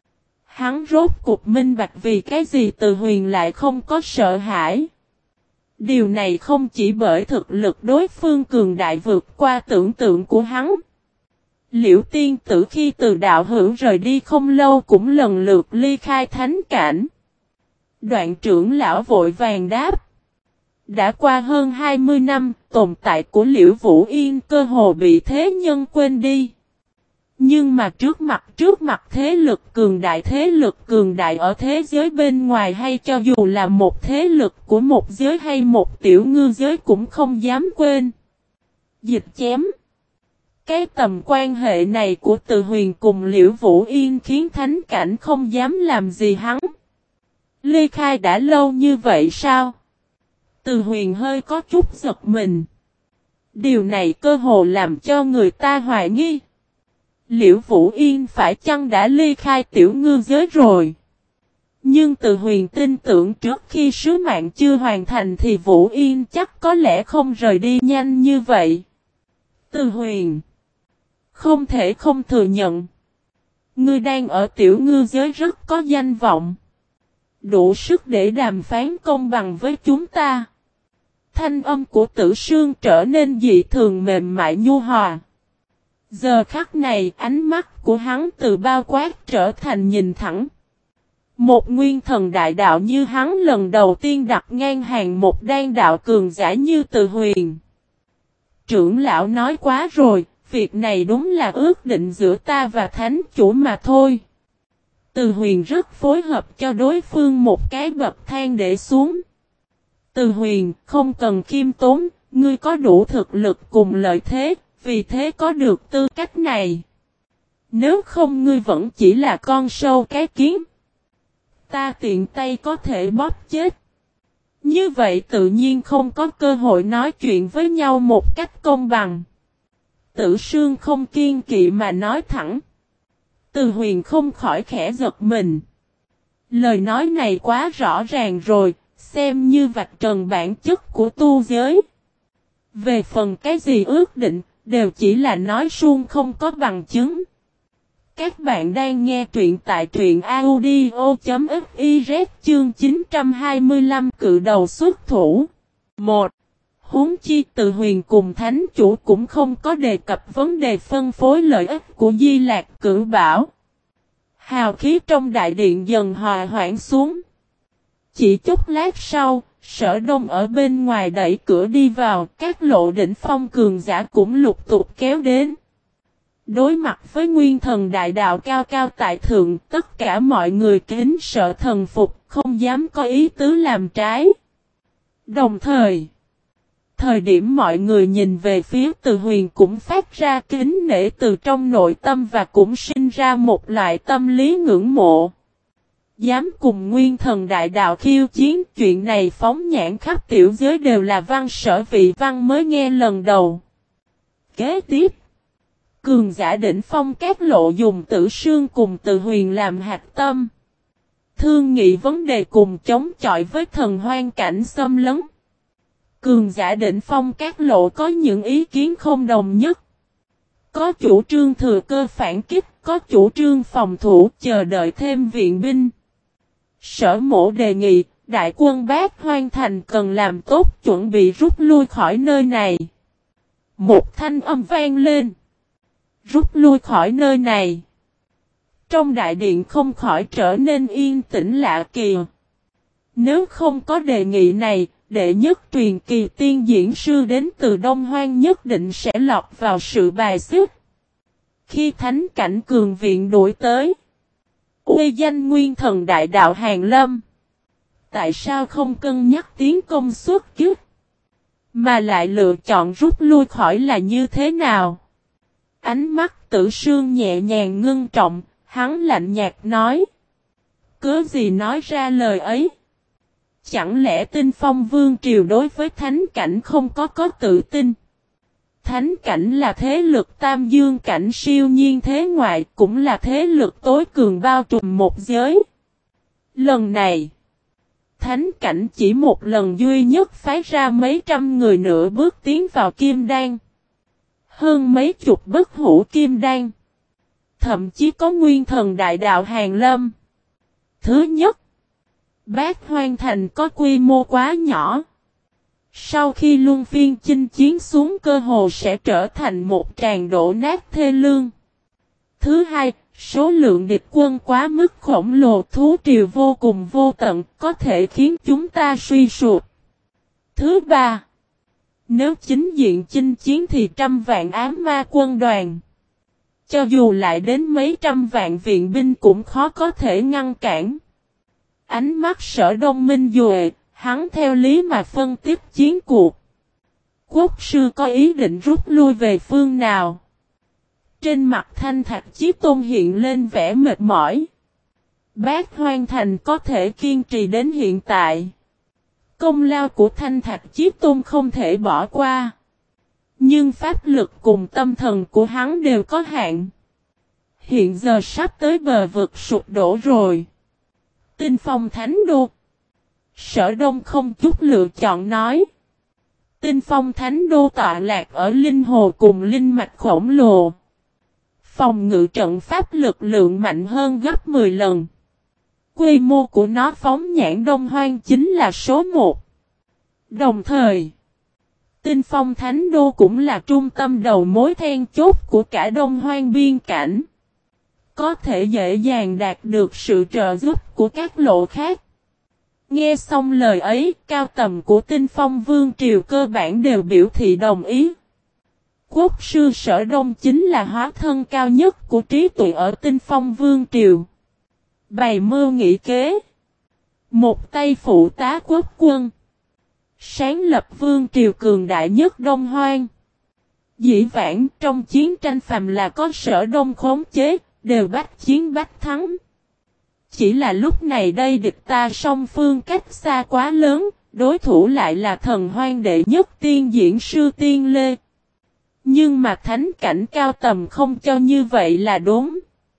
Speaker 1: Hắn rốt cuộc minh bạch vì cái gì Từ Huyền lại không có sợ hãi. Điều này không chỉ bởi thực lực đối phương cường đại vượt qua tưởng tượng của hắn. Liễu tiên tử khi từ đạo hữu rời đi không lâu cũng lần lượt ly khai thánh cảnh. Đoạn trưởng lão vội vàng đáp. Đã qua hơn hai mươi năm, tồn tại của Liễu Vũ Yên cơ hồ bị thế nhân quên đi. Nhưng mà trước mặt trước mặt thế lực cường đại thế lực cường đại ở thế giới bên ngoài hay cho dù là một thế lực của một giới hay một tiểu ngư giới cũng không dám quên. Dịch chém. Cái tầm quan hệ này của Từ Huyền cùng Liễu Vũ Yên khiến thánh cảnh không dám làm gì hắn. Ly khai đã lâu như vậy sao? Từ Huyền hơi có chút giật mình. Điều này cơ hồ làm cho người ta hoài nghi. Liễu Vũ Yên phải chăng đã ly khai tiểu ngư giới rồi? Nhưng Từ Huyền tin tưởng trước khi sứ mạng chưa hoàn thành thì Vũ Yên chắc có lẽ không rời đi nhanh như vậy. Từ Huyền không thể không thừa nhận. Ngươi đang ở tiểu ngư giới rất có danh vọng. Đủ sức để đàm phán công bằng với chúng ta. Thanh âm của Tử Sương trở nên dị thường mềm mại nhu hòa. Giờ khắc này ánh mắt của hắn từ bao quát trở thành nhìn thẳng. Một nguyên thần đại đạo như hắn lần đầu tiên đặt ngang hàng một đan đạo cường giả như Từ Huyền. Trưởng lão nói quá rồi, việc này đúng là ước định giữa ta và thánh chủ mà thôi. Từ Huyền rất phối hợp cho đối phương một cái bậc thang để xuống. Từ Huyền, không cần khiêm tốn, ngươi có đủ thực lực cùng lợi thế, vì thế có được tư cách này. Nếu không ngươi vẫn chỉ là con sâu cái kiến. Ta tiện tay có thể bóp chết. Như vậy tự nhiên không có cơ hội nói chuyện với nhau một cách công bằng. Tử Sương không kiên kỵ mà nói thẳng. Từ Huyền không khỏi khẽ giật mình. Lời nói này quá rõ ràng rồi, xem như vạch trần bản chất của tu giới. Về phần cái gì ước định, đều chỉ là nói suông không có bằng chứng. Các bạn đang nghe truyện tại truyện audio.fiz chương chín trăm hai mươi lăm cự đầu xuất thủ. một. Huống chi Từ Huyền cùng thánh chủ cũng không có đề cập vấn đề phân phối lợi ích của Di Lạc Cửu Bảo. Hào khí trong đại điện dần hòa hoãn xuống. Chỉ chút lát sau, Sở Đông ở bên ngoài đẩy cửa đi vào, các lộ đỉnh phong cường giả cũng lục tục kéo đến. Đối mặt với nguyên thần đại đạo cao cao tại thượng, tất cả mọi người kính sợ thần phục, không dám có ý tứ làm trái. Đồng thời, thời điểm mọi người nhìn về phía Từ Huyền cũng phát ra kính nể từ trong nội tâm và cũng sinh ra một loại tâm lý ngưỡng mộ. Dám cùng nguyên thần đại đạo khiêu chiến, chuyện này phóng nhãn khắp tiểu giới đều là văn sở vị văn mới nghe lần đầu. Kế tiếp, cường giả đỉnh phong các lộ dùng Tử Sương cùng Từ Huyền làm hạch tâm. Thương nghị vấn đề cùng chống chọi với thần hoang cảnh xâm lấn. Cường giả đỉnh phong các lộ có những ý kiến không đồng nhất. Có chủ trương thừa cơ phản kích, có chủ trương phòng thủ chờ đợi thêm viện binh. Sở Mộ đề nghị, đại quân Bát Hoang Thành cần làm tốt chuẩn bị rút lui khỏi nơi này. Một thanh âm vang lên. Rút lui khỏi nơi này. Trong đại điện không khỏi trở nên yên tĩnh lạ kỳ. Nếu không có đề nghị này, đệ nhất truyền kỳ tiên diễn sư đến từ Đông Hoang nhất định sẽ lọt vào sự bài xích. Khi thánh cảnh cường viện đuổi tới, uy danh nguyên thần đại đạo Hàn Lâm. Tại sao không cân nhắc tiến công xuất kích, mà lại lựa chọn rút lui khỏi là như thế nào? Ánh mắt Tử Sương nhẹ nhàng ngưng trọng, hắn lạnh nhạt nói. Cớ gì nói ra lời ấy? Chẳng lẽ Tinh Phong Vương Triều đối với thánh cảnh không có có tự tin? Thánh cảnh là thế lực tam dương cảnh siêu nhiên thế ngoại, cũng là thế lực tối cường bao trùm một giới. Lần này, thánh cảnh chỉ một lần duy nhất phái ra mấy trăm người nữa bước tiến vào Kim Đan. Hơn mấy chục bất hủ Kim Đan. Thậm chí có nguyên thần đại đạo Hàn Lâm. Thứ nhất, Bát Hoang Thành có quy mô quá nhỏ. Sau khi luân phiên chinh chiến xuống cơ hồ sẽ trở thành một tràng đổ nát thê lương. Thứ hai, số lượng địch quân quá mức khổng lồ, thú triều vô cùng vô tận, có thể khiến chúng ta suy sụp. Thứ ba, nếu chính diện chinh chiến thì trăm vạn ám ma quân đoàn. Cho dù lại đến mấy trăm vạn viện binh cũng khó có thể ngăn cản. Ánh mắt Sở Đông minh duệ, hắn theo lý mà phân tích chiến cuộc. Quốc sư có ý định rút lui về phương nào? Trên mặt Thanh Thạch Chí Tôn hiện lên vẻ mệt mỏi. Bát Hoang Thành có thể kiên trì đến hiện tại. Công lao của Thanh Thạch Chí Tôn không thể bỏ qua. Nhưng pháp lực cùng tâm thần của hắn đều có hạn. Hiện giờ sắp tới bờ vực sụp đổ rồi. Tinh Phong Thánh Đô. Sở Đông không chút lựa chọn nói. Tinh Phong Thánh Đô tọa lạc ở linh hồ cùng linh mạch khổng lồ. Phòng ngự trận pháp lực lượng mạnh hơn gấp mười lần. Quy mô của nó phóng nhãn Đông Hoang chính là số một. Đồng thời, Tinh Phong Thánh Đô cũng là trung tâm đầu mối then chốt của cả Đông Hoang biên cảnh. Có thể dễ dàng đạt được sự trợ giúp của các lộ khác. Nghe xong lời ấy, cao tầm của Tinh Phong Vương Triều cơ bản đều biểu thị đồng ý. Quốc sư Sở Đông chính là hóa thân cao nhất của trí tuệ ở Tinh Phong Vương Triều. Bày mưu nghị kế. Một tay phụ tá quốc quân. Sáng lập Vương Triều cường đại nhất Đông Hoang. Dĩ vãng trong chiến tranh phàm là có Sở Đông khống chế, đều bách chiến bách thắng. Chỉ là lúc này đây địch ta song phương cách xa quá lớn, đối thủ lại là thần hoang đệ nhất tiên diễn sư Tiên Lê. Nhưng mà thánh cảnh cao tầm không cho như vậy là đúng.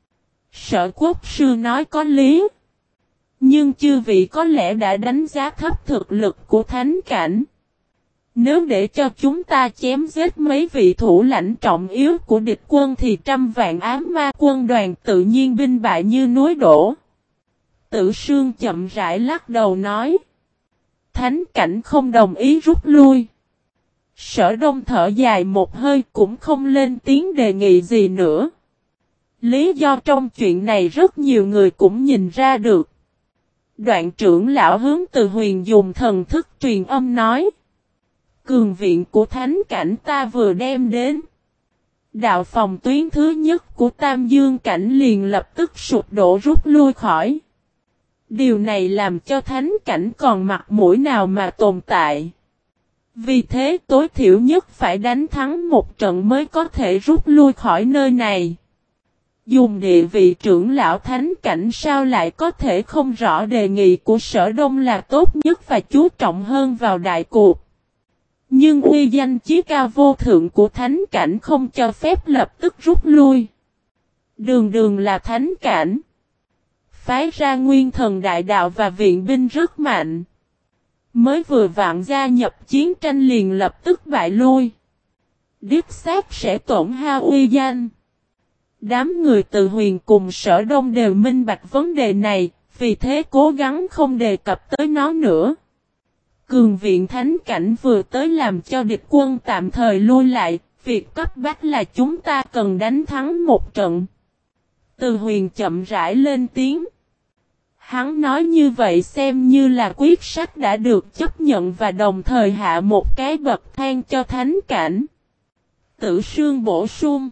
Speaker 1: Sở quốc sư nói có lý. Nhưng chư vị có lẽ đã đánh giá thấp thực lực của thánh cảnh. Nếu để cho chúng ta chém giết mấy vị thủ lãnh trọng yếu của địch quân thì trăm vạn ám ma quân đoàn tự nhiên binh bại như núi đổ. Tử Sương chậm rãi lắc đầu nói. Thánh cảnh không đồng ý rút lui. Sở Đông thở dài một hơi cũng không lên tiếng đề nghị gì nữa. Lý do trong chuyện này rất nhiều người cũng nhìn ra được. Đoạn trưởng lão hướng từ huyền dùng thần thức truyền âm nói. Cường viện của thánh cảnh ta vừa đem đến. Đạo phòng tuyến thứ nhất của Tam Dương cảnh liền lập tức sụp đổ rút lui khỏi. Điều này làm cho thánh cảnh còn mặt mũi nào mà tồn tại. Vì thế tối thiểu nhất phải đánh thắng một trận mới có thể rút lui khỏi nơi này. Dùng địa vị trưởng lão thánh cảnh sao lại có thể không rõ đề nghị của Sở Đông là tốt nhất và chú trọng hơn vào đại cuộc. Nhưng uy danh chí cao vô thượng của thánh cảnh không cho phép lập tức rút lui. Đường đường là thánh cảnh. Phái ra nguyên thần đại đạo và viện binh rất mạnh. Mới vừa vặn gia nhập chiến tranh liền lập tức bại lui. Điếp xác sẽ tổn hao uy danh. Đám người từ huyền cùng Sở Đông đều minh bạch vấn đề này, vì thế cố gắng không đề cập tới nó nữa. Cường viện thánh cảnh vừa tới làm cho địch quân tạm thời lui lại, việc cấp bách là chúng ta cần đánh thắng một trận. Từ huyền chậm rãi lên tiếng. Hắn nói như vậy xem như là quyết sách đã được chấp nhận và đồng thời hạ một cái bậc thang cho thánh cảnh. Tử Sương bổ sung.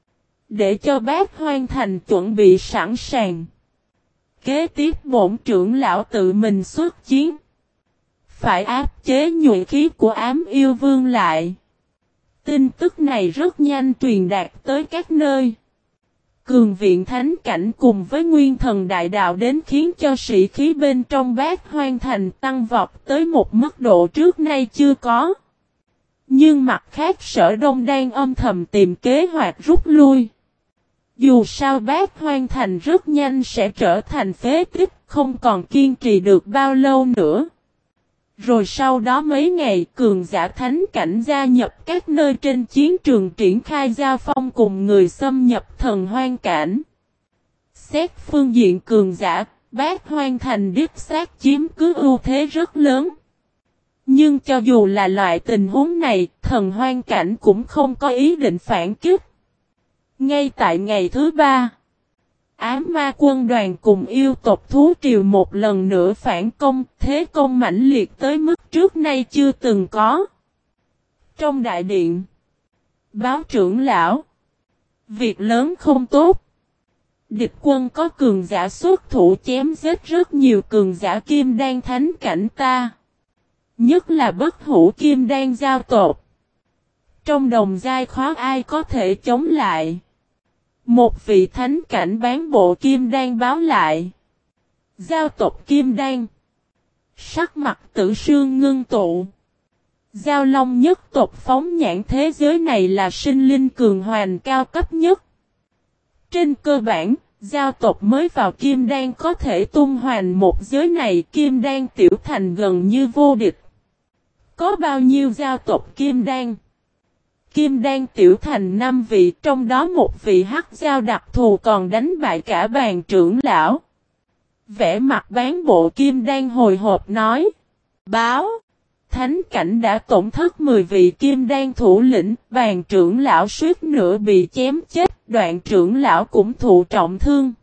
Speaker 1: Để cho Bác Hoang Thành chuẩn bị sẵn sàng. Kế tiếp bổn trưởng lão tự mình xuất chiến. Phải áp chế nhuệ khí của ám yêu vương lại. Tin tức này rất nhanh truyền đạt tới các nơi. Cường viện thánh cảnh cùng với nguyên thần đại đạo đến khiến cho sĩ khí bên trong Bác Hoang Thành tăng vọt tới một mức độ trước nay chưa có. Nhưng mặt khác Sở Đông đang âm thầm tìm kế hoạch rút lui. Dù sao Bác Hoang Thành rất nhanh sẽ trở thành phế tích, không còn kiên trì được bao lâu nữa. Rồi sau đó mấy ngày cường giả thánh cảnh gia nhập các nơi trên chiến trường triển khai giao phong cùng người xâm nhập thần hoang cảnh. Xét phương diện cường giả, Bác Hoang Thành đích xác chiếm cứ ưu thế rất lớn. Nhưng cho dù là loại tình huống này, thần hoang cảnh cũng không có ý định phản kích. Ngay tại ngày thứ ba, ám ma quân đoàn cùng yêu tộc thú triều một lần nữa phản công, thế công mãnh liệt tới mức trước nay chưa từng có. Trong đại điện, báo trưởng lão, việc lớn không tốt. Địch quân có cường giả xuất thủ chém giết rất nhiều cường giả kim đan thánh cảnh ta. Nhất là bất hủ kim đan giao tộc. Trong đồng giai khó ai có thể chống lại. Một vị thánh cảnh bán bộ kim đan báo lại. Giao tộc kim đan. Sắc mặt Tử Sương ngưng tụ. Giao Long nhất tộc phóng nhãn thế giới này là sinh linh cường hoành cao cấp nhất. Trên cơ bản, giao tộc mới vào kim đan có thể tung hoành một giới này, kim đan tiểu thành gần như vô địch. Có bao nhiêu giao tộc kim đan? Kim đan tiểu thành năm vị, trong đó một vị hắc giao đặc thù còn đánh bại cả bàn trưởng lão. Vẻ mặt bán bộ kim đan hồi hộp nói. Báo, thánh cảnh đã tổn thất mười vị kim đan thủ lĩnh, bàn trưởng lão suýt nữa bị chém chết, đoạn trưởng lão cũng thụ trọng thương.